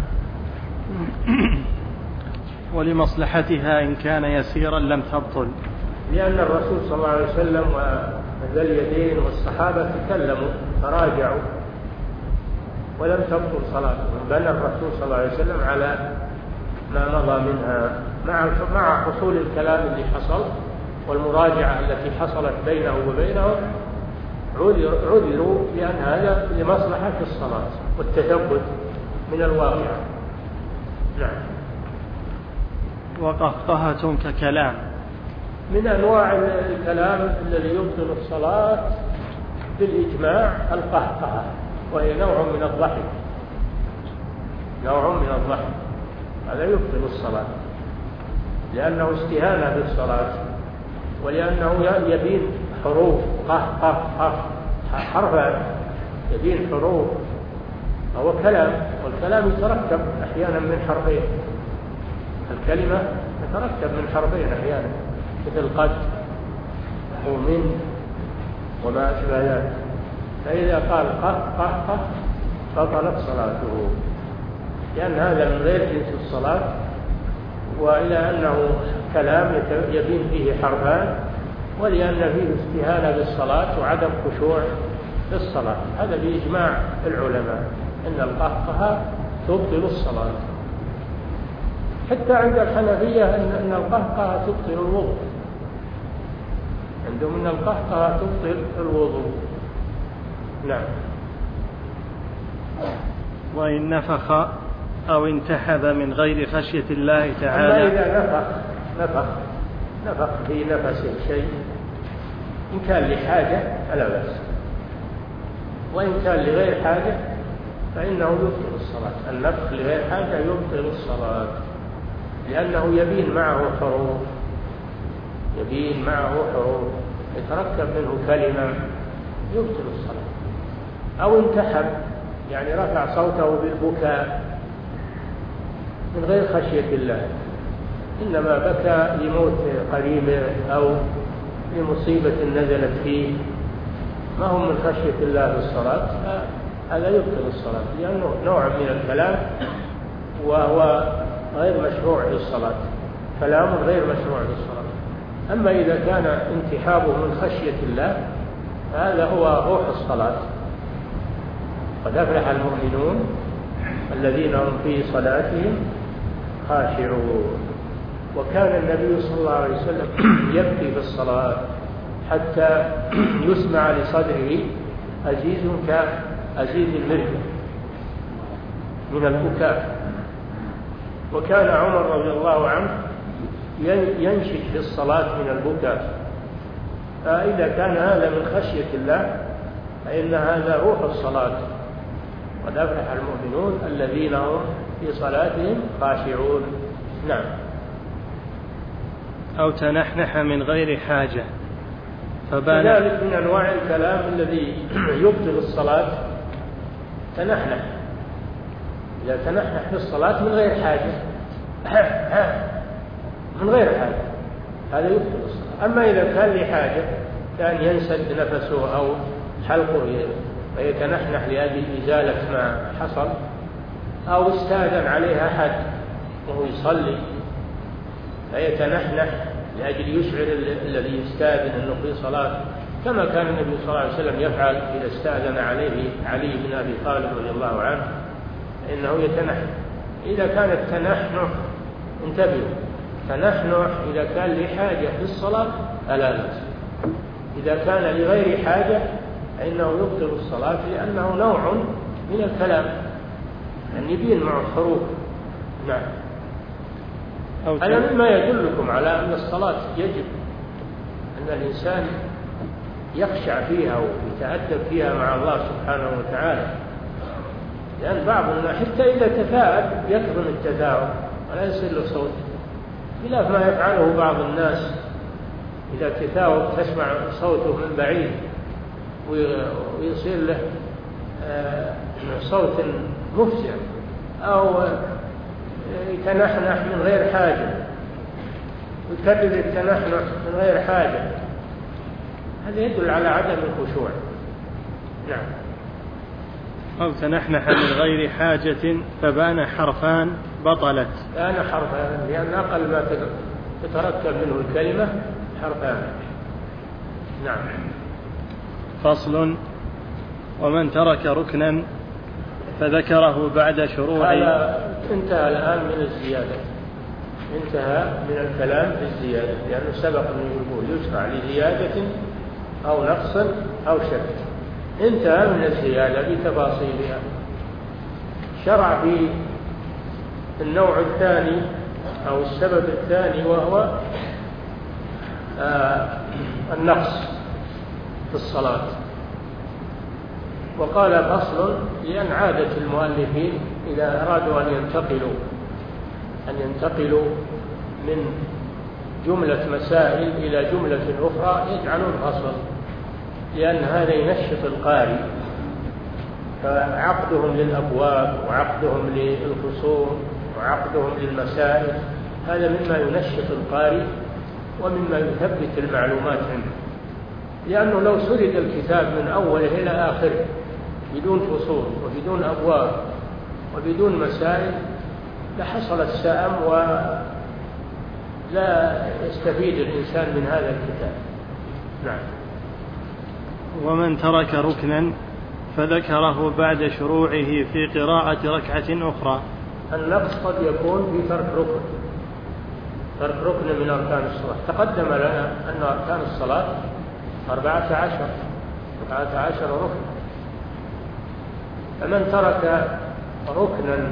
S1: ولمصلحتها إن كان يسيرا لم تبطل،
S2: لأن الرسول صلى الله عليه وسلم وذا اليدين والصحابة تكلموا تراجعوا ولم تبطل صلاتهم، بنى الرسول صلى الله عليه وسلم على ما مضى منها مع مع حصول الكلام اللي حصل والمراجعة التي حصلت بينه وبينهم، عذروا لأن هذا لمصلحة الصلاة والتثبت من الواقع. نعم.
S1: وقهقهة ككلام،
S2: من أنواع الكلام الذي يبطل الصلاة بالإجماع القهقهة، وهي نوع من الضحك، نوع من الضحك، هذا يبطل الصلاة لأنه استهانة بالصلاة، ولأنه يبين حروف قه قه قه حرفا، يبين حروف، هو كلام، والكلام يتركب أحيانا من حرفين، الكلمة تتركب من حرفين أحيانا مثل قد ومن وما أشبه ذلك، فإذا قال قه قه قه بطلت صلاته، لأن هذا من غير جنس الصلاة، وإلى أنه كلام يبين فيه حرفان، ولأن فيه استهانة بالصلاة وعدم خشوع في الصلاة. هذا بإجماع العلماء أن القهقهة تبطل الصلاة. حتى عند الحنفية أن القهقهة تبطل الوضوء، عندهم أن القهقهة تبطل الوضوء. نعم.
S1: وإن نفخ أو انتحب من غير خشية الله تعالى.
S2: أما إذا نفخ نفخ نفخ في نفسه شيء إن كان لحاجة فلا بأس، وإن كان لغير حاجة فإنه يبطل الصلاة. النفخ لغير حاجة يبطل الصلاة، لأنه يبين معه حروف، يبين معه حروف يتركب منه كلمة، يبطل الصلاة. أو انتحب يعني رفع صوته بالبكاء من غير خشية الله، إنما بكى لموت قريبه أو لمصيبة نزلت فيه، ما هم من خشية الله بالصلاة، هذا يبطل الصلاة، لأنه نوع من الكلام وهو غير مشروع في الصلاة، كلام غير مشروع في الصلاة. أما إذا كان انتحابه من خشية الله هذا هو روح الصلاة. قد أفلح المؤمنون الذين هم في صلاتهم خاشعون. وكان النبي صلى الله عليه وسلم يبكي في الصلاة حتى يسمع لصدره أزيز كأزيز المرجل من البكاء. وكان عمر رضي الله عنه ينشج في الصلاة من البكاء. فإذا كان هذا من خشية الله فإن هذا روح الصلاة. قد أفلح المؤمنون الذين هم في صلاتهم خاشعون. نعم.
S1: أو تنحنح من غير حاجة فبان.
S2: كذلك من أنواع الكلام الذي يبطل الصلاة تنحنح. إذا تنحنح في الصلاة من غير حاجة من غير حاجة هذا يبطل الصلاة. أما إذا كان لحاجة كان ينسد نفسه أو حلقه ويتنحنح لأجل إزالة ما حصل، أو استأذن عليه أحد وهو يصلي فيتنحنح لأجل يشعر الذي يستأذن أنه في صلاة، كما كان النبي صلى الله عليه وسلم يفعل إذا استأذن عليه علي بن أبي طالب رضي الله عنه إنه يتنحنح. إذا كان التنحنح انتبهوا، تنحنح إذا كان لحاجة في الصلاة فلا بأس. إذا كان لغير حاجة فإنه يبطل الصلاة، لأنه نوع من الكلام يعني يبين معه حروف. نعم. هذا مما يدلكم على أن الصلاة يجب أن الإنسان يخشع فيها ويتأدب فيها مع الله سبحانه وتعالى، لأن بعض الناس حتى إذا تثاءب يكظم التثاؤب ولا يصل له صوت، خلاف ما يفعله بعض الناس إذا تثاؤب تسمع صوته من بعيد ويصير له صوت مفزع، أو يتنحنح من غير حاجة ويكرر التنحنح من غير حاجة. هذا يدل على عدم الخشوع. نعم.
S1: أو تنحنح من غير حاجة فبان حرفان بطلت.
S2: بان حرفان لأن أقل ما تتركب منه الكلمة حرفان. نعم.
S1: فصل. ومن ترك ركنا فذكره بعد شروع.
S2: انتهى الآن من الزيادة، انتهى من الكلام في الزيادة، لأنه سبق أن يقول يشرع لزيادة أو نقص أو شك. انتهى من الزيادة بتفاصيلها. شرع في النوع الثاني أو السبب الثاني وهو آه النقص في الصلاة. وقال فصل لأن عادة المؤلفين إذا أرادوا أن ينتقلوا أن ينتقلوا من جملة مسائل إلى جملة أخرى يجعلون فصل، لأن هذا ينشط القارئ، فعقدهم للأبواب وعقدهم للفصول وعقدهم للمسائل هذا مما ينشط القارئ ومما يثبت المعلومات عنده. لأنه لو سرد الكتاب من أوله إلى آخره بدون فصول وبدون أبواب وبدون مسائل لحصل السأم ولا يستفيد الإنسان من هذا الكتاب. نعم.
S1: ومن ترك ركنا فذكره بعد شروعه في قراءة ركعة أخرى.
S2: النقص قد يكون في ترك ركن، ترك ركن من أركان الصلاة. تقدم لنا أن أركان الصلاة أربعة عشر أربعة عشر ركن، فمن ترك ركنا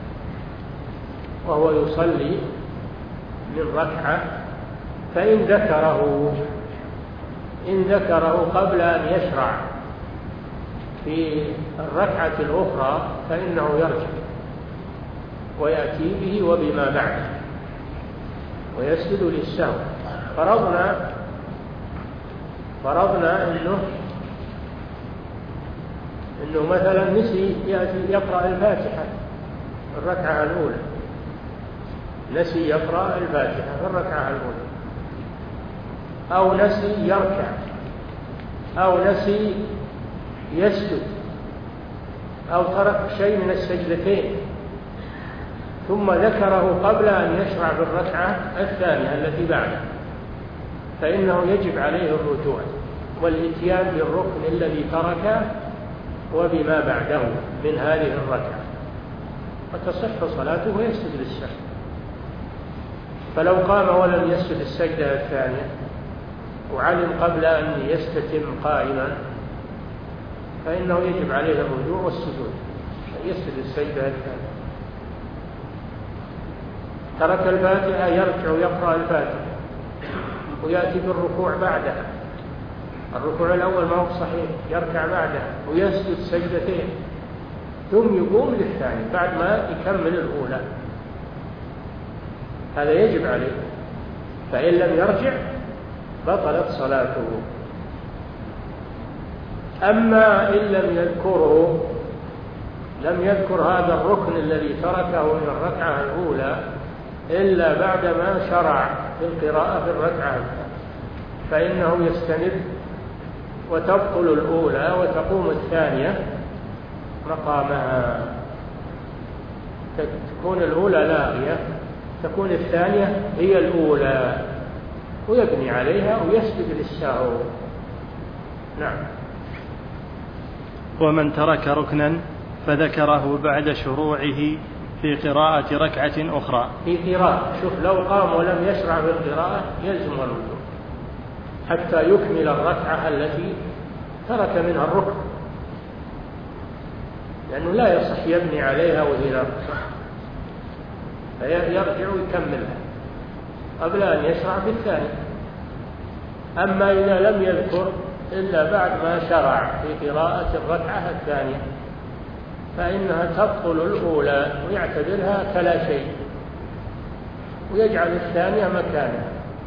S2: وهو يصلي من ركعة فإن ذكره إن ذكره قبل أن يشرع في الركعة الأخرى فإنه يرجع ويأتي به وبما بعده ويسجد للسهو. فرضنا فرضنا إنه إنه مثلا نسي يقرأ الفاتحة في الركعة الأولى، نسي يقرأ الفاتحة في الركعة الأولى، أو نسي يركع، أو نسي يسجد أو ترك شيء من السجدتين ثم ذكره قبل أن يشرع بالركعة الثانية التي بعده، فإنه يجب عليه الرجوع والإتيان بالركن الذي تركه وبما بعده من هذه الركعة، وتصح صلاته ويسجد للسهو. فلو قام ولم يسجد السجدة الثانية وعلم قبل أن يستتم قائما فإنه يجب عليه الرجوع والسجود، يسجد السجدة الثانية. ترك الفاتحة يرجع ويقرأ الفاتحة ويأتي بالركوع بعدها، الركوع الأول ما هو صحيح، يركع بعدها ويسجد سجدتين ثم يقوم للثاني بعد ما يكمل الأولى، هذا يجب عليه. فإن لم يرجع بطلت صلاته. أما إن لم يذكره، لم يذكر هذا الركن الذي تركه من الركعة الأولى إلا بعدما شرع في القراءة في الركعة الثانية، فإنه يستند وتبطل الأولى وتقوم الثانية مقامها، تكون الأولى لاغية، تكون الثانية هي الأولى، ويبني عليها ويسجد للسهو. نعم.
S1: ومن ترك ركنا فذكره بعد شروعه في قراءة ركعة أخرى.
S2: في قراءة، شوف لو قام ولم يشرع بالقراءة يلزم الرجوع حتى يكمل الركعة التي ترك منها الركن، لأنه لا يصح يبني عليها وهي لا تصح، فيرجع ويكملها قبل أن يشرع بالثاني. أما إذا لم يذكر إلا بعد ما شرع في قراءة الركعة الثانية فإنها تبطل الأولى ويعتبرها كلا شيء ويجعل الثانية مكانها.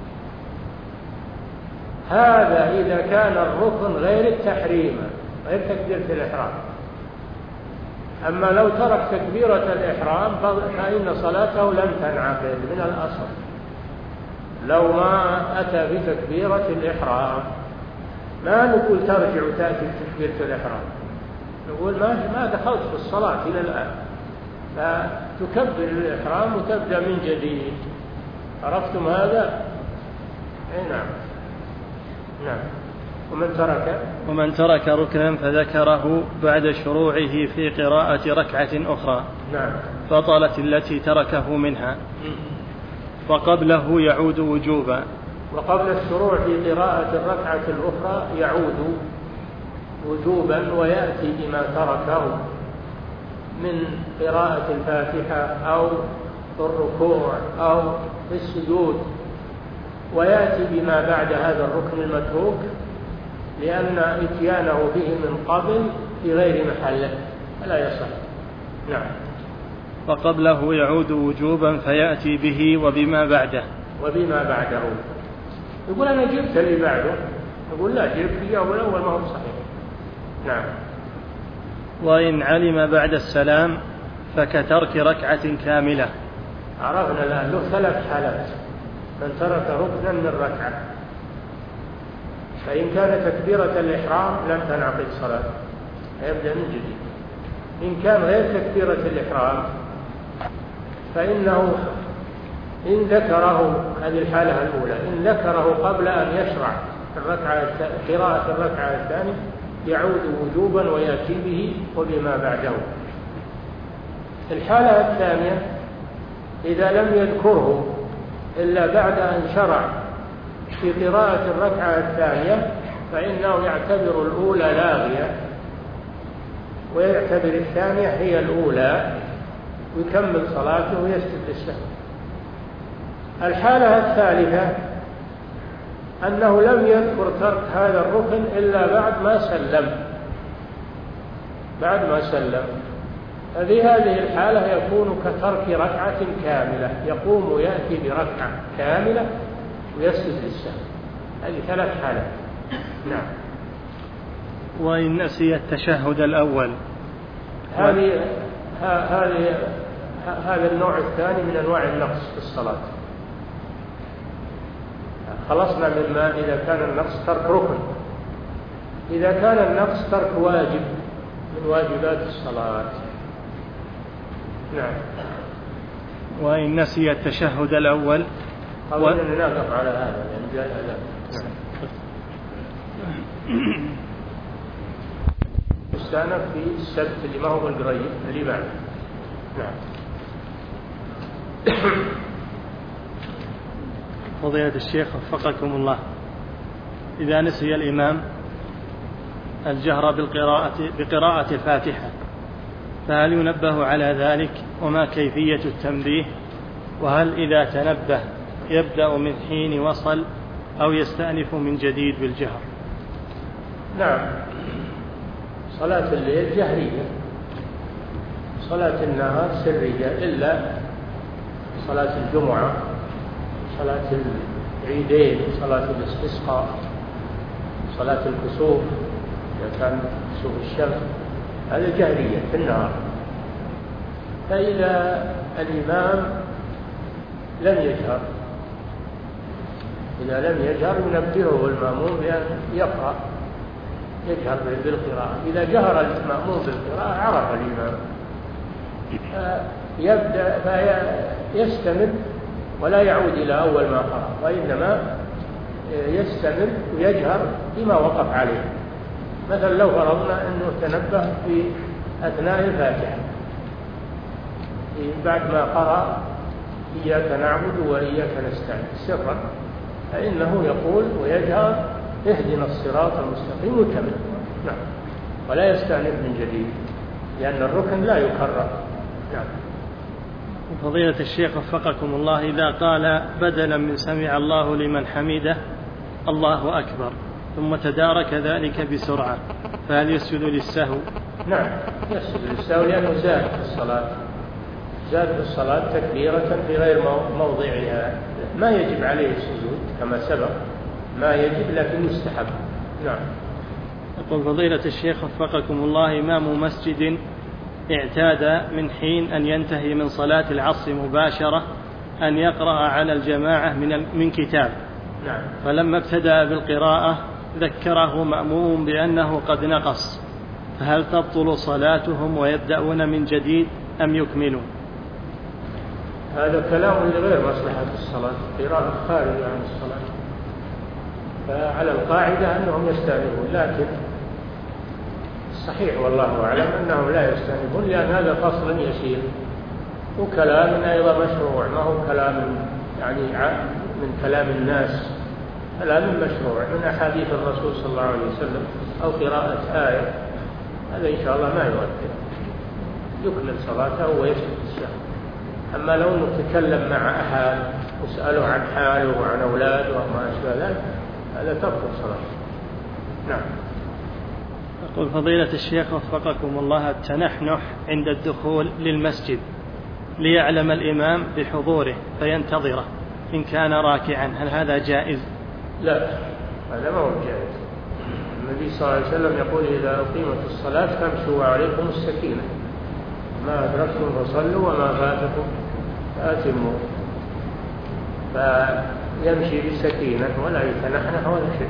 S2: هذا إذا كان الركن غير التحريم، غير تكبيرة الإحرام. أما لو ترك تكبيرة الإحرام فإن صلاته لم تنعقد من الأصل. لو ما أتى بتكبيرة الإحرام ما نقول ترجع وتأتي بتكبيرة الإحرام، نقول ما ما دخلت في الصلاة إلى الآن، فتكبر الإحرام وتبدأ من جديد. عرفتم هذا؟ أي نعم. نعم. ومن ترك
S1: ومن ترك ركنا فذكره بعد شروعه في قراءة ركعة أخرى
S2: نعم
S1: بطلت التي تركه منها، وقبله يعود وجوبا.
S2: وقبل الشروع في قراءة الركعة الأخرى يعود وجوبا ويأتي بما تركه من قراءة الفاتحة أو الركوع أو السجود، ويأتي بما بعد هذا الركن المتروك، لأن إتيانه به من قبل في غير محله فلا يصح. نعم.
S1: وقبله يعود وجوبا فيأتي به وبما بعده
S2: وبما بعده. يقول أنا جبت اللي بعده، يقول لا جبت إياه والأول ما هو صحيح. نعم.
S1: وإن علم بعد السلام فكترك ركعة كاملة.
S2: عرفنا الآن له ثلاث حالات: من ترك ركنا من ركعة، فإن كان تكبيرة الإحرام لم تنعقد صلاته يبدأ من جديد. إن كان غير تكبيرة الإحرام فإنه إن ذكره، هذه الحالة الأولى، إن ذكره قبل أن يشرع الركعة قراءة الركعة الثانية يعود وجوبا ويأتي به وبما بعده. الحالة الثانية إذا لم يذكره إلا بعد أن شرع في قراءة الركعة الثانية فإنه يعتبر الأولى لاغية ويعتبر الثانية هي الأولى ويكمل صلاته ويسجد للسهو. الحالة الثالثة أنه لم يذكر ترك هذا الركن إلا بعد ما سلم بعد ما سلم ففي هذه الحالة يكون كترك ركعة كاملة، يقوم ويأتي بركعة كاملة ويسجد للسهو. هذه ثلاث حالات. نعم.
S1: وإن نسي التشهد الأول،
S2: هذه هذه هذا النوع الثاني من أنواع النقص في الصلاة. خلصنا مما إذا كان النقص ترك ركن. إذا كان النقص ترك واجب من واجبات الصلاة. نعم.
S1: وإن نسي التشهد الأول
S2: و... أن نقف على هذا لأن جاء هذا. نعم. مستأنف في السبت اللي ما هو القريب اللي بعد. نعم.
S1: فضيلة الشيخ وفقكم الله، إذا نسي الإمام الجهر بالقراءة بقراءة الفاتحة فهل ينبه على ذلك؟ وما كيفية التنبيه؟ وهل إذا تنبه يبدأ من حين وصل أو يستأنف من جديد بالجهر؟
S2: نعم. صلاة الليل جهرية، صلاة النهار سرية، إلا صلاة الجمعة، صلاة العيدين، صلاة الاستسقاء، صلاة الكسوف إذا كان كسوف الشمس، هذه جهرية في النهار. فإذا الإمام لم يجهر إذا لم يجهر ينبهه المأموم بأن يقرأ، يجهر بالقراءة. إذا جهر المأموم بالقراءة عرف الإمام فيبدأ فيستمر ولا يعود إلى أول ما قرأ، وإنما يستمر ويجهر بما وقف عليه. مثلا لو فرضنا أنه تنبه في أثناء الفاتحة بعد ما قرأ إياك نعبد وإياك نستعين سرا، فإنه يقول ويجهر اهدنا الصراط المستقيم وكمل. نعم. ولا يستأنف من جديد لأن الركن لا يكرر. نعم.
S1: فضيلة الشيخ وفقكم الله، إذا قال بدلا من سمع الله لمن حمده الله أكبر ثم تدارك ذلك بسرعة فهل يسجد للسهو؟
S2: نعم يسجد للسهو لأنه زاد في الصلاة، زاد في الصلاة تكبيرة في غير موضعها. ما يجب عليه السجود كما سبق، ما يجب لكن يستحب. نعم.
S1: يقول فضيلة الشيخ وفقكم الله، إمام مسجد اعتاد من حين أن ينتهي من صلاة العصر مباشرة أن يقرأ على الجماعة من من كتاب.
S2: نعم.
S1: فلما ابتدأ بالقراءة ذكره مأموم بأنه قد نقص، فهل تبطل صلاتهم ويبدأون من جديد أم يكملون؟
S2: هذا كلام لغير مصلحة الصلاة، قراءة خارجة عن الصلاة. فعلى القاعدة أنهم يستأنفون، لكن الصحيح والله أعلم أنهم لا يستأنفون لأن هذا فصل يسير، وكلام أيضا مشروع، ما هو كلام يعني من كلام الناس، كلام مشروع من أحاديث الرسول صلى الله عليه وسلم أو قراءة آية، هذا إن شاء الله ما يؤثر، يكمل صلاته ويسجد السهو. أما لو أنه تكلم مع أحد وسأله عن حاله وعن أولاده وما أشبه ذلك هذا تبطل صلاته. نعم.
S1: يقول فضيلة الشيخ وفقكم الله، التنحنح عند الدخول للمسجد ليعلم الإمام بحضوره فينتظره إن كان راكعا، هل هذا جائز؟
S2: لا، هذا ما هو جائز. النبي صلى الله عليه وسلم يقول إذا أقيمت الصلاة فامشوا وعليكم السكينة، ما أدركتم فصلوا وما فاتكم فأتموا. فيمشي بسكينة ولا يتنحنح ولا شيء.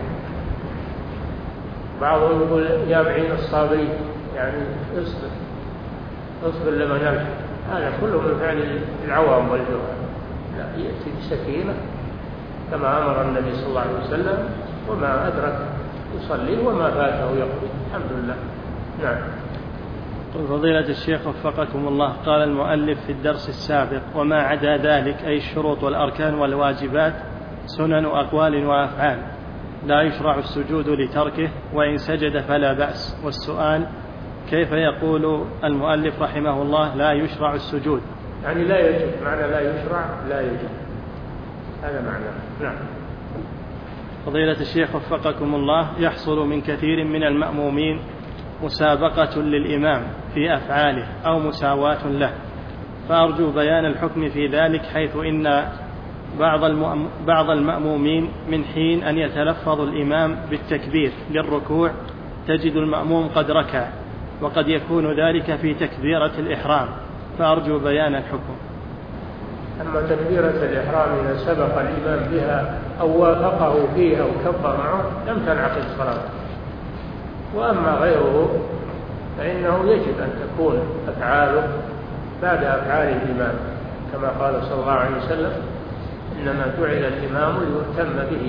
S2: بعضهم يقول يا معين الصابرين، يعني اصبر اصبر لما نمشي، هذا كله من فعل العوام والجهال. لا، يأتي بسكينة كما أمر النبي صلى الله عليه وسلم، وما أدرك يصلي وما فاته يقضي، الحمد لله. نعم.
S1: فضيلة الشيخ وفقكم الله، قال المؤلف في الدرس السابق وما عدا ذلك أي الشروط والأركان والواجبات سنن أقوال وأفعال لا يشرع السجود لتركه، وإن سجد فلا بأس. والسؤال كيف يقول المؤلف رحمه الله لا يشرع السجود؟
S2: يعني لا يجب، معنى لا يشرع لا يجب، هذا معنى. نعم.
S1: فضيلة الشيخ وفقكم الله، يحصل من كثير من المأمومين مسابقة للإمام في أفعاله أو مساواة له، فأرجو بيان الحكم في ذلك، حيث إن بعض المأمومين من حين أن يتلفظ الإمام بالتكبير للركوع تجد المأموم قد ركع، وقد يكون ذلك في تكبيرة الإحرام، فأرجو بيان الحكم.
S2: أما تكبيرة الإحرام إذا سبق الإمام بها أو وافقه فيها أو كبر معه لم تنعقد صلاته، وأما غيره فإنه يجب أن تكون أفعاله بعد أفعال الإمام، كما قال صلى الله عليه وسلم: إنما جعل الإمام ليؤتم به،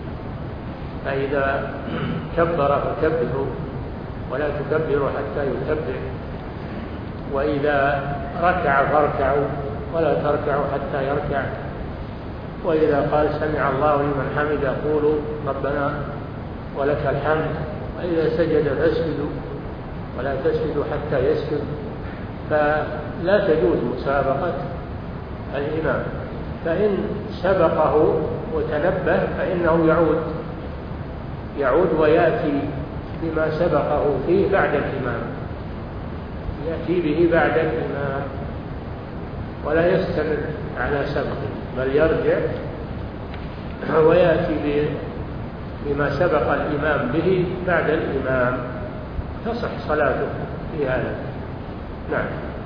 S2: فإذا كبر فكبروا ولا تكبروا حتى يكبر، وإذا ركع فاركعوا ولا تركعوا حتى يركع، وإذا قال سمع الله لمن حمده قولوا ربنا ولك الحمد، وإذا سجد فاسجدوا ولا تسجدوا حتى يسجد. فلا تجوز مسابقة الإمام، فإن سبقه وتنبه فإنه يعود يعود ويأتي بما سبقه فيه بعد الإمام، يأتي به بعد الإمام ولا يستمر على سبقه، بل يرجع ويأتي بما سبق الإمام به بعد الإمام، تصح صلاته في هذا. نعم.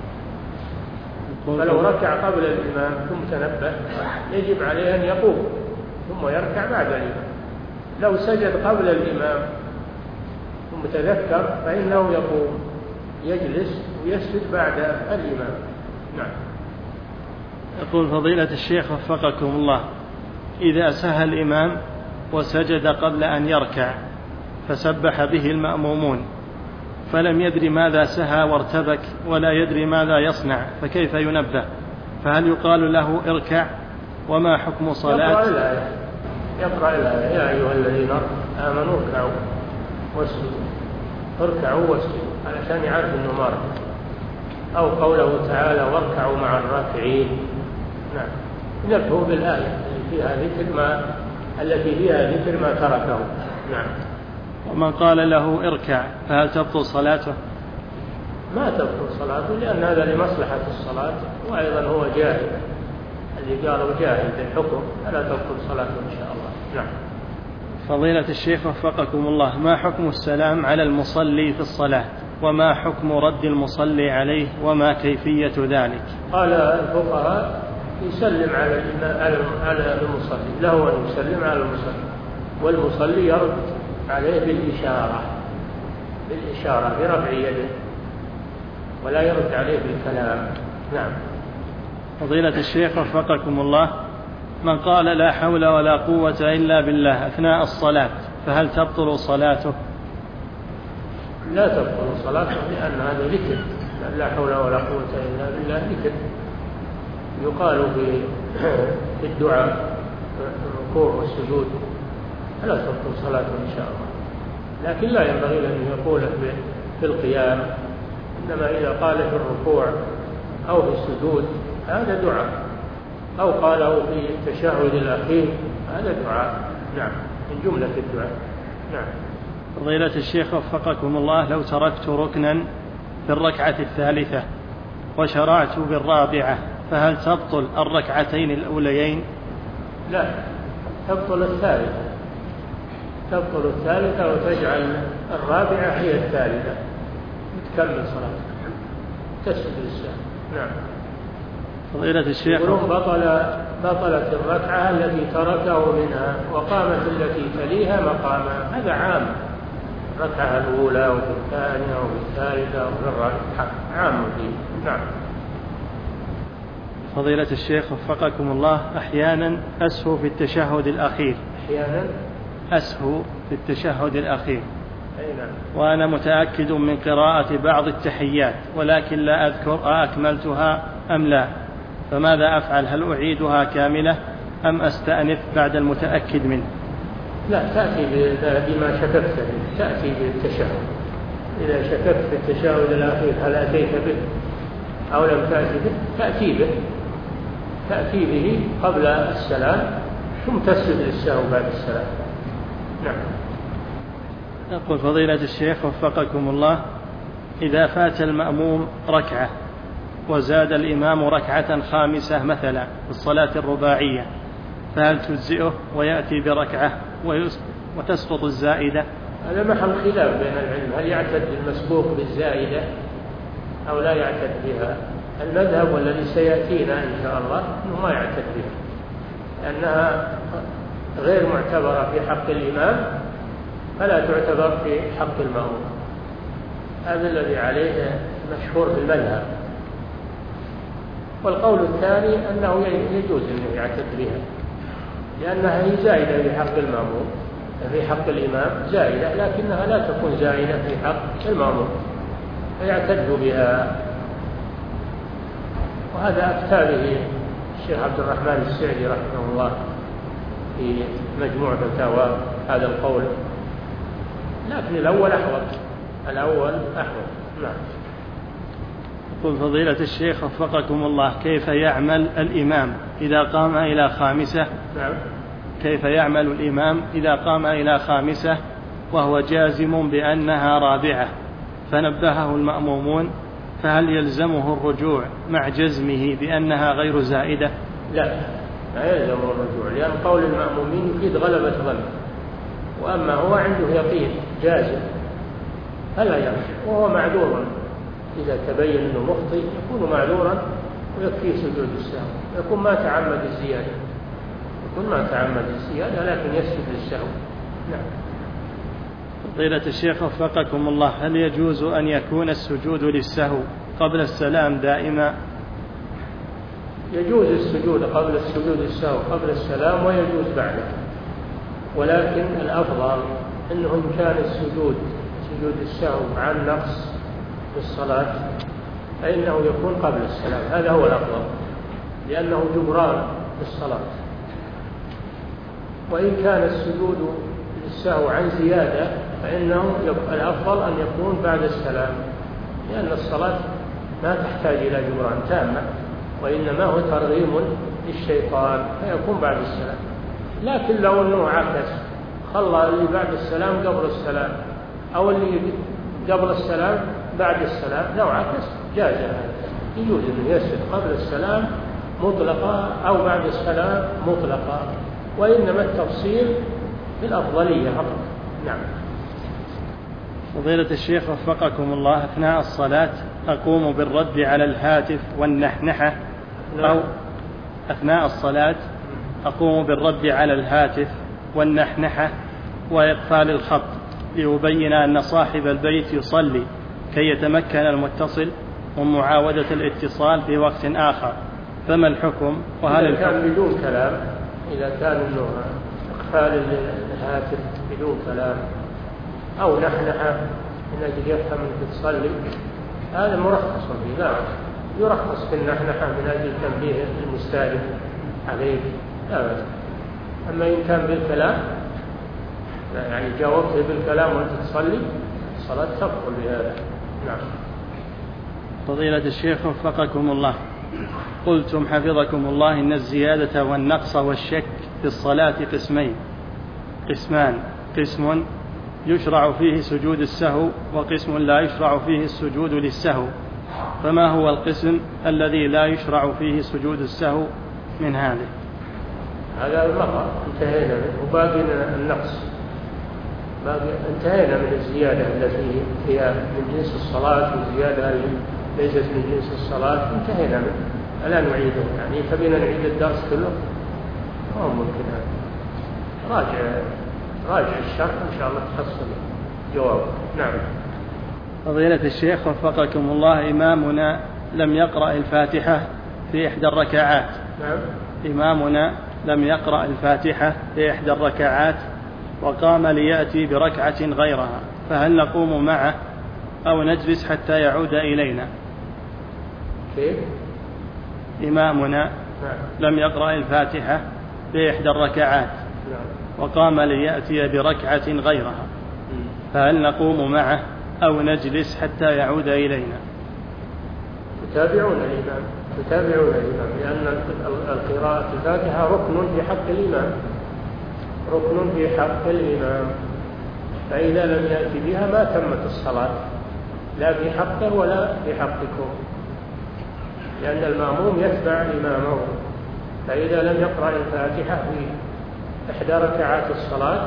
S2: فلو ركع قبل الإمام ثم تنبه يجب عليه أن يقوم ثم يركع بعد الإمام. لو سجد قبل الإمام ثم تذكر فإنه يقوم يجلس ويسجد بعد الإمام. نعم.
S1: يقول فضيلة الشيخ وفقكم الله: إذا سهى الإمام وسجد قبل أن يركع فسبح به المأمومون فلم يدري ماذا سهى وارتبك ولا يدري ماذا يصنع، فكيف ينبه؟ فهل يقال له اركع؟ وما حكم صلاة؟
S2: يقرأ الآية يقرأ الآية: يا أيها الذين آمنوا اركعوا واسجدوا، اركعوا واسجدوا، علشان يعرف أنه مر. أو قوله تعالى: واركعوا مع الراكعين. نعم. نبهوا بالآية التي فيها ذكر ما التي فيها ذكر ما تركه. نعم.
S1: ومن قال له اركع فهل تبطل صلاته؟
S2: ما تبطل صلاته، لأن هذا لمصلحة الصلاة، وأيضا هو جاهل، اللي قالوا جاهل بالحكم، فلا تبطل صلاته إن شاء الله. نعم.
S1: فضيلة الشيخ وفقكم الله: ما حكم السلام على المصلي في الصلاة؟ وما حكم رد المصلي عليه؟ وما كيفية ذلك؟
S2: قال الفقهاء: يسلم على على المصلي، له أن يسلم على المصلي، والمصلي يرد عليه بالإشارة بالإشارة برفع يده، ولا يرد عليه بالكلام. نعم.
S1: فضيلة الشيخ وفقكم الله: من قال لا حول ولا قوة إلا بالله أثناء الصلاة فهل تبطل صلاته؟
S2: لا تبطل صلاته، لأن هذا ذكر، لا حول ولا قوة إلا بالله ذكر يقال في الدعاء الركوع والسجود، فلا تبطل صلاته إن شاء الله. لكن لا ينبغي أن يقول في القيام، إنما إذا قال في الركوع أو في السجود هذا دعاء، أو قاله في التشهد الأخير هذا دعاء. نعم، من جملة الدعاء. نعم.
S1: فضيلة الشيخ وفقكم الله: لو تركت ركنا في الركعة الثالثة وشرعت بالرابعة فهل تبطل الركعتين الأوليين؟
S2: لا، تبطل الثالثة تبطل الثالثة وتجعل الرابعة هي الثالثة، تكمل صلاتك، تسجد للسهو. نعم.
S1: فضيلة الشيخ:
S2: بطل بطلت الركعة التي تركه منها وقامت التي تليها مقاما، هذا عام، الركعة الأولى وفي الثانية وفي الثالثة وفي الرابعة، عام فيه. نعم.
S1: فضيلة الشيخ وفقكم الله: أحيانا أسهو في التشهد الأخير
S2: أحيانا
S1: أسهو في التشهد الأخير
S2: أي نعم.
S1: وأنا متأكد من قراءة بعض التحيات ولكن لا أذكر أكملتها أم لا، فماذا أفعل؟ هل أعيدها كاملة أم أستأنف بعد المتأكد منه؟
S2: لا، تأتي بما شككت به، تأتي بالتشهد. إذا شككت في التشهد الأخير هل أتيت به أو لم تأتي به، تأتي به تأتي به قبل السلام ثم تسجد للسهو بعد السلام. نعم.
S1: يقول فضيلة الشيخ وفقكم الله: إذا فات المأموم ركعة وزاد الإمام ركعة خامسة مثلا في الصلاة الرباعية فهل تجزئه ويأتي بركعة وتسقط الزائدة؟
S2: هذا محل خلاف بين العلم، هل يعتد المسبوق بالزائدة أو لا يعتد بها؟ المذهب والذي سيأتينا إن شاء الله أنه ما يعتد بها، لأنها غير معتبرة في حق الإمام فلا تعتبر في حق المأموم. هذا الذي عليه مشهور بالمذهب. والقول الثاني أنه يجوز أن يعتد بها، لأنها هي زائدة في حق المأموم، في حق الإمام زائدة، لكنها لا تكون زائدة في حق المأموم فيعتد بها. وهذا أفتى به الشيخ عبد الرحمن السعدي رحمه الله في مجموع فتاوى هذا القول، لكن الأول أحوط، الأول أحوط. نعم.
S1: يقول فضيلة الشيخ وفقكم الله: كيف يعمل الإمام إذا قام إلى خامسة؟
S2: نعم.
S1: كيف يعمل الإمام إذا قام إلى خامسة وهو جازم بأنها رابعة فنبهه المأمومون، فهل يلزمه الرجوع مع جزمه بأنها غير زائدة؟
S2: لا، لا يلزمه الرجوع، لأن قول المأمومين يفيد غلبة ظن، وأما هو عنده يقين جازم فلا يرجع، وهو معذور إذا تبين أنه مخطئ يكون معذورا ويكفيه سجود السهو، يكون ما تعمد الزيادة، يكون ما تعمد الزيادة لكن يسجد للسهو. نعم.
S1: فضيلة الشيخ وفقكم الله: هل يجوز أن يكون السجود للسهو قبل السلام دائما؟
S2: يجوز السجود قبل السجود السهو قبل السلام ويجوز بعده، ولكن الأفضل أنه إن كان السجود سجود السهو عن نقص في الصلاة فإنه يكون قبل السلام، هذا هو الأفضل، لأنه جبران للصلاة. وإن كان السجود للسهو عن زيادة فإنه الأفضل أن يكون بعد السلام، لأن الصلاة ما تحتاج إلى جبران تامة، وإنما هو ترغيم للشيطان فيكون بعد السلام. لكن لو أنه عكس، خلى اللي بعد السلام قبل السلام أو اللي قبل السلام بعد السلام، لو عكس جاز هذا، يجوز أن يسجد قبل السلام مطلقا أو بعد السلام مطلقا، وإنما التفصيل في الأفضلية فقط. نعم.
S1: فضيلة الشيخ وفقكم الله: أثناء الصلاة أقوم بالرد على الهاتف والنحنحة، أو أثناء الصلاة أقوم بالرد على الهاتف والنحنحة وإقفال الخط ليبين أن صاحب البيت يصلي كي يتمكن المتصل من معاودة الاتصال في وقت آخر، فما الحكم؟
S2: وهل إذا كان بدون كلام، إذا كان إنه إقفال الهاتف بدون كلام أو نحنحة من أجل يفهم أنك تصلي، هذا مرخص فيه، لا يرخص في النحنحة من أجل تنبيه المستأذن عليه، لا بأس. أما إن كان بالكلام، يعني جاوبته بالكلام وأنت تصلي، الصلاة تبطل بهذا. نعم.
S1: فضيلة الشيخ وفقكم الله: قلتم حفظكم الله إن الزيادة والنقص والشك في الصلاة قسمين قسمان قسم يشرع فيه سجود السهو وقسم لا يشرع فيه السجود للسهو، فما هو القسم الذي لا يشرع فيه سجود السهو من هذه؟
S2: هذا المرة انتهينا منه، وباقي النقص، باقي انتهينا من الزيادة التي هي من جنس الصلاة والزيادة التي ليست من جنس الصلاة انتهينا منه، ألا نعيده؟ يعني تبينا نعيد الدرس كله؟ ما ممكن هذا. راجع راجع الشرح إن شاء الله تحصل جواب. نعم.
S1: فضيلة الشيخ وفقكم الله: إمامنا لم يقرأ الفاتحة في إحدى الركعات.
S2: نعم.
S1: إمامنا لم يقرأ الفاتحة في إحدى الركعات وقام ليأتي بركعة غيرها، فهل نقوم معه أو نجلس حتى يعود إلينا؟
S2: كيف؟
S1: إمامنا
S2: نعم.
S1: لم يقرأ الفاتحة في إحدى الركعات وقام ليأتي بركعة غيرها، فهل نقوم معه أو نجلس حتى يعود إلينا؟
S2: تتابعون الإمام تتابعون الإمام لأن القراءة الفاتحة ركن في حق الإمام، ركن في حق الإمام، فإذا لم يأتي بها ما تمت الصلاة، لا في حقه ولا في حقكم، لأن المأموم يتبع إمامه، فإذا لم يقرأ الفاتحة في إحدى ركعات الصلاة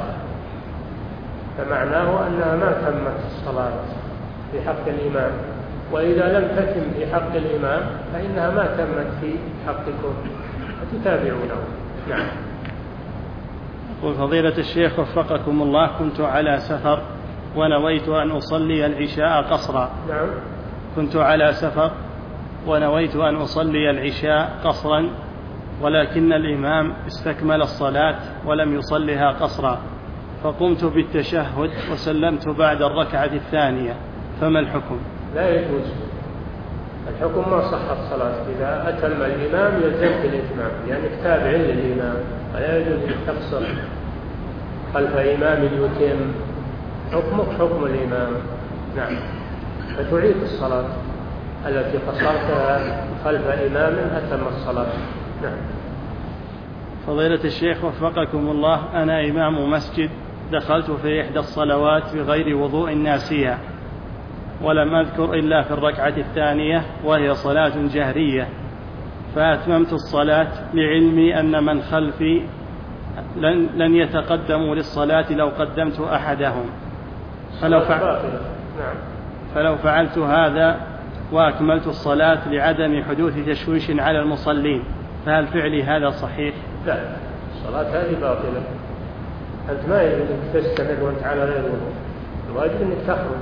S2: فمعناه أنها ما تمت الصلاة في حق الإمام، وإذا لم تتم في حق الإمام فإنها ما تمت في حقكم فتتابعونه. نعم.
S1: يقول فضيلة الشيخ وفقكم الله: كنت على سفر ونويت أن أصلي العشاء قصرا.
S2: نعم.
S1: كنت على سفر ونويت أن أصلي العشاء قصرا، ولكن الإمام استكمل الصلاة ولم يصلها قصرا، فقمت بالتشهد وسلمت بعد الركعة الثانية، فما الحكم؟
S2: لا يجوز. الحكم ما صحت صلاة. إذا أتم الإمام يلزمك الإتمام لأنك تابع للإمام، فلا يجوز أن تقصر خلف إمام يتم. حكمك حكم الإمام. نعم. فتعيد الصلاة التي قصرتها خلف إمام أتم الصلاة. نعم.
S1: فضيلة الشيخ وفقكم الله، أنا إمام مسجد دخلت في إحدى الصلوات بغير وضوء ناسية، ولم أذكر إلا في الركعة الثانية وهي صلاة جهرية، فأتممت الصلاة لعلمي أن من خلفي لن, لن يتقدموا للصلاة لو قدمت أحدهم، فلو, فعل فلو فعلت هذا وأكملت الصلاة لعدم حدوث تشويش على المصلين، فهل فعلي هذا صحيح؟
S2: لا، الصلاة هذه باطلة. أنت ما يجب أن تستمر وأنت على غير وضوء، الواجب أنك تخرج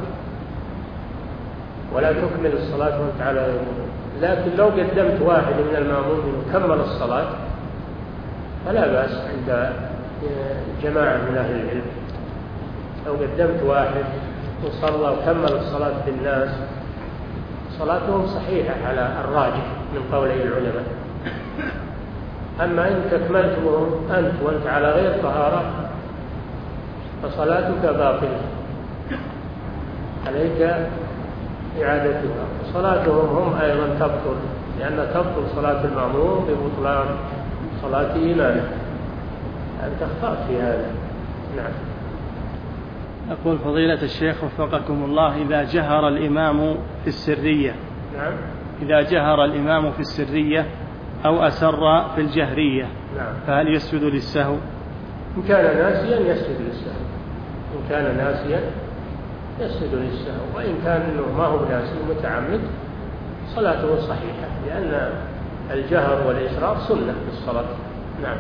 S2: ولا تكمل الصلاة وأنت على غير وضوء. لكن لو قدمت واحد من المأمومين وكمل الصلاة فلا بأس عند جماعة من أهل العلم. لو قدمت واحد وصلى وكمل الصلاة بالناس صلاتهم صحيحة على الراجح من قولي العلماء. أما إن تكملتهم أنت وأنت على غير طهارة فصلاتك باطلة، عليك إعادتها. صلاتهم هم أيضا تبطل، لأن تبطل صلاة المأموم ببطلان صلاة إمامه. أنت أخطأت في هذا. نعم.
S1: أقول فضيلة الشيخ وفقكم الله، إذا جهر الإمام في السرية
S2: نعم.
S1: إذا جهر الإمام في السرية أو أسر في الجهرية
S2: نعم.
S1: فهل يسجد للسهو؟
S2: إن كان ناسيا يسجد للسهو. إن كان ناسيا يسجد للسهو، وإن كان إنه ما هو ناسي متعمد صلاته صحيحة، لأن الجهر والإسرار سنة في الصلاة. نعم.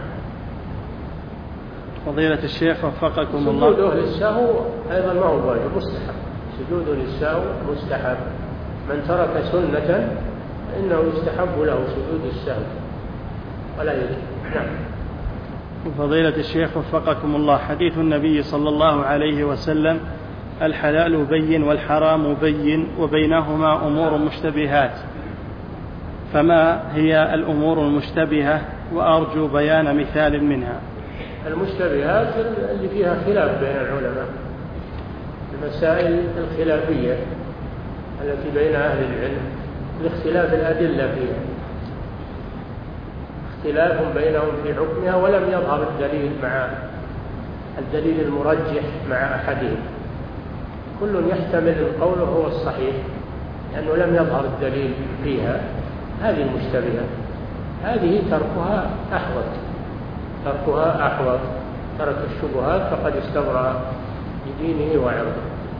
S1: فضيلة الشيخ وفقكم الله،
S2: سجوده للسهو أيضا ما هو واجب، مستحب. سجوده للسهو مستحب. من ترك سنة فإنه يستحب له سجود السهو ولا يجب. نعم.
S1: فضيلة الشيخ وفقكم الله، حديث النبي صلى الله عليه وسلم: الحلال بين والحرام بين وبينهما أمور مشتبهات، فما هي الأمور المشتبهة؟ وأرجو بيان مثال منها.
S2: المشتبهات اللي فيها خلاف بين العلماء، المسائل الخلافية التي بين أهل العلم لاختلاف الأدلة فيها، اختلاف بينهم في حكمها ولم يظهر الدليل مع الدليل المرجح مع أحدهم. كل يحتمل القول هو الصحيح لأنه لم يظهر الدليل فيها. هذه المشتبهة، هذه تركها أحوط تركها أحوط ترك الشبهات فقد استبرأ بدينه وعرضه.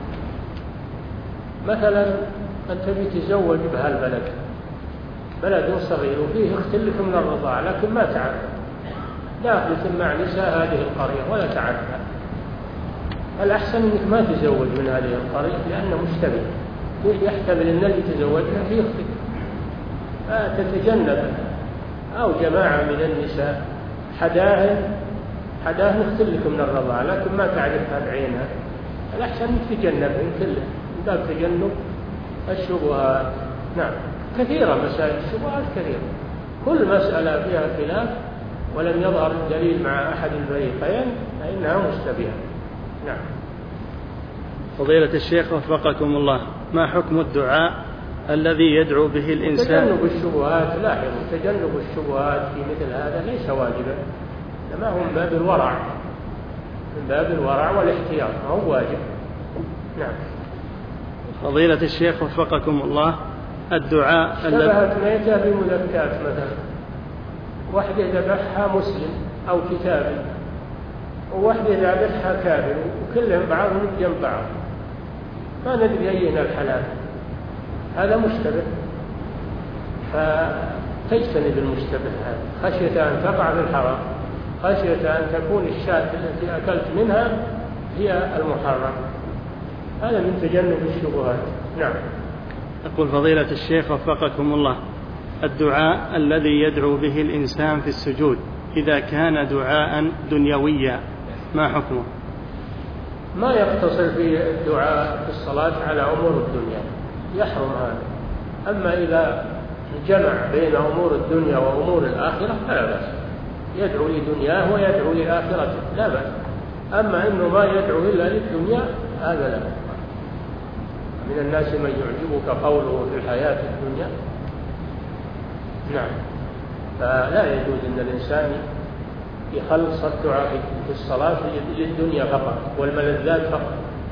S2: مثلا أنت بتزوج بهالبلد، بلد صغير وفيه اختلف من الرضاعة لكن ما تعرف، لا تسمع نساء هذه القرية ولا تعرفها، الأحسن أنك ما تزوج من هذه القرية لأنه مشتبه، يحتمل أن اللي تزوجها فيه اختلف فتتجنب. أو جماعة من النساء حداهن حداهن اختلف من الرضاعة لكن ما تعرفها بعينها، الأحسن أنك تتجنبهن كلها من باب تجنب الشبهات. نعم. كثيرة مسائل الشبهات كثيرة، كل مسألة فيها خلاف ولم يظهر الدليل مع أحد الفريقين فإنها مشتبهة. نعم.
S1: فضيلة الشيخ وفقكم الله، ما حكم الدعاء الذي يدعو به الإنسان؟
S2: تجنب الشبهات، لاحظوا تجنب الشبهات في مثل هذا ليس واجبا، إنما هو من باب الورع، من باب الورع والاحتياط، ما هو واجب. نعم.
S1: فضيلة الشيخ وفقكم الله، الدعاء
S2: اشتبهت ميتة بمذكات مثلا، واحدة ذبحها مسلم أو كتابي وواحدة ذبحها كافر وكلهم بعضهم جنب بعض، ما ندري أيهما الحلال، هذا مشتبه، فتجتنب المشتبه هذا خشية أن تقع في الحرام، خشية أن تكون الشاة التي أكلت منها هي المحرم. هذا من تجنب الشبهات. نعم.
S1: يقول فضيلة الشيخ وفقكم الله: الدعاء الذي يدعو به الإنسان في السجود إذا كان دعاء دنيويا ما حكمه؟
S2: ما يقتصر في الدعاء في الصلاة على أمور الدنيا، يحرم هذا. أما إذا جمع بين أمور الدنيا وأمور الآخرة فلا بأس، يدعو لدنياه ويدعو لآخرته لا بأس. أما إنه ما يدعو إلا للدنيا هذا لا. من الناس من يعجبك قوله في الحياة الدنيا. نعم. فلا يجوز أن الإنسان يخلص الدعاء في الصلاة للدنيا فقط والملذات فقط.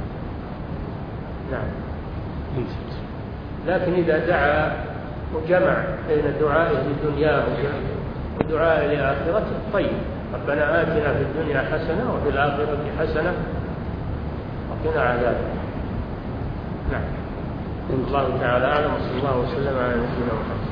S2: نعم. لكن إذا دعا وجمع بين دعائه لدنياه ودعائه لآخرته طيب. ربنا آتنا في الدنيا حسنة وفي الآخرة حسنة وقنا عذاب. نعم. الله تعالى أعلم، وصلى الله وسلم على نبينا محمد.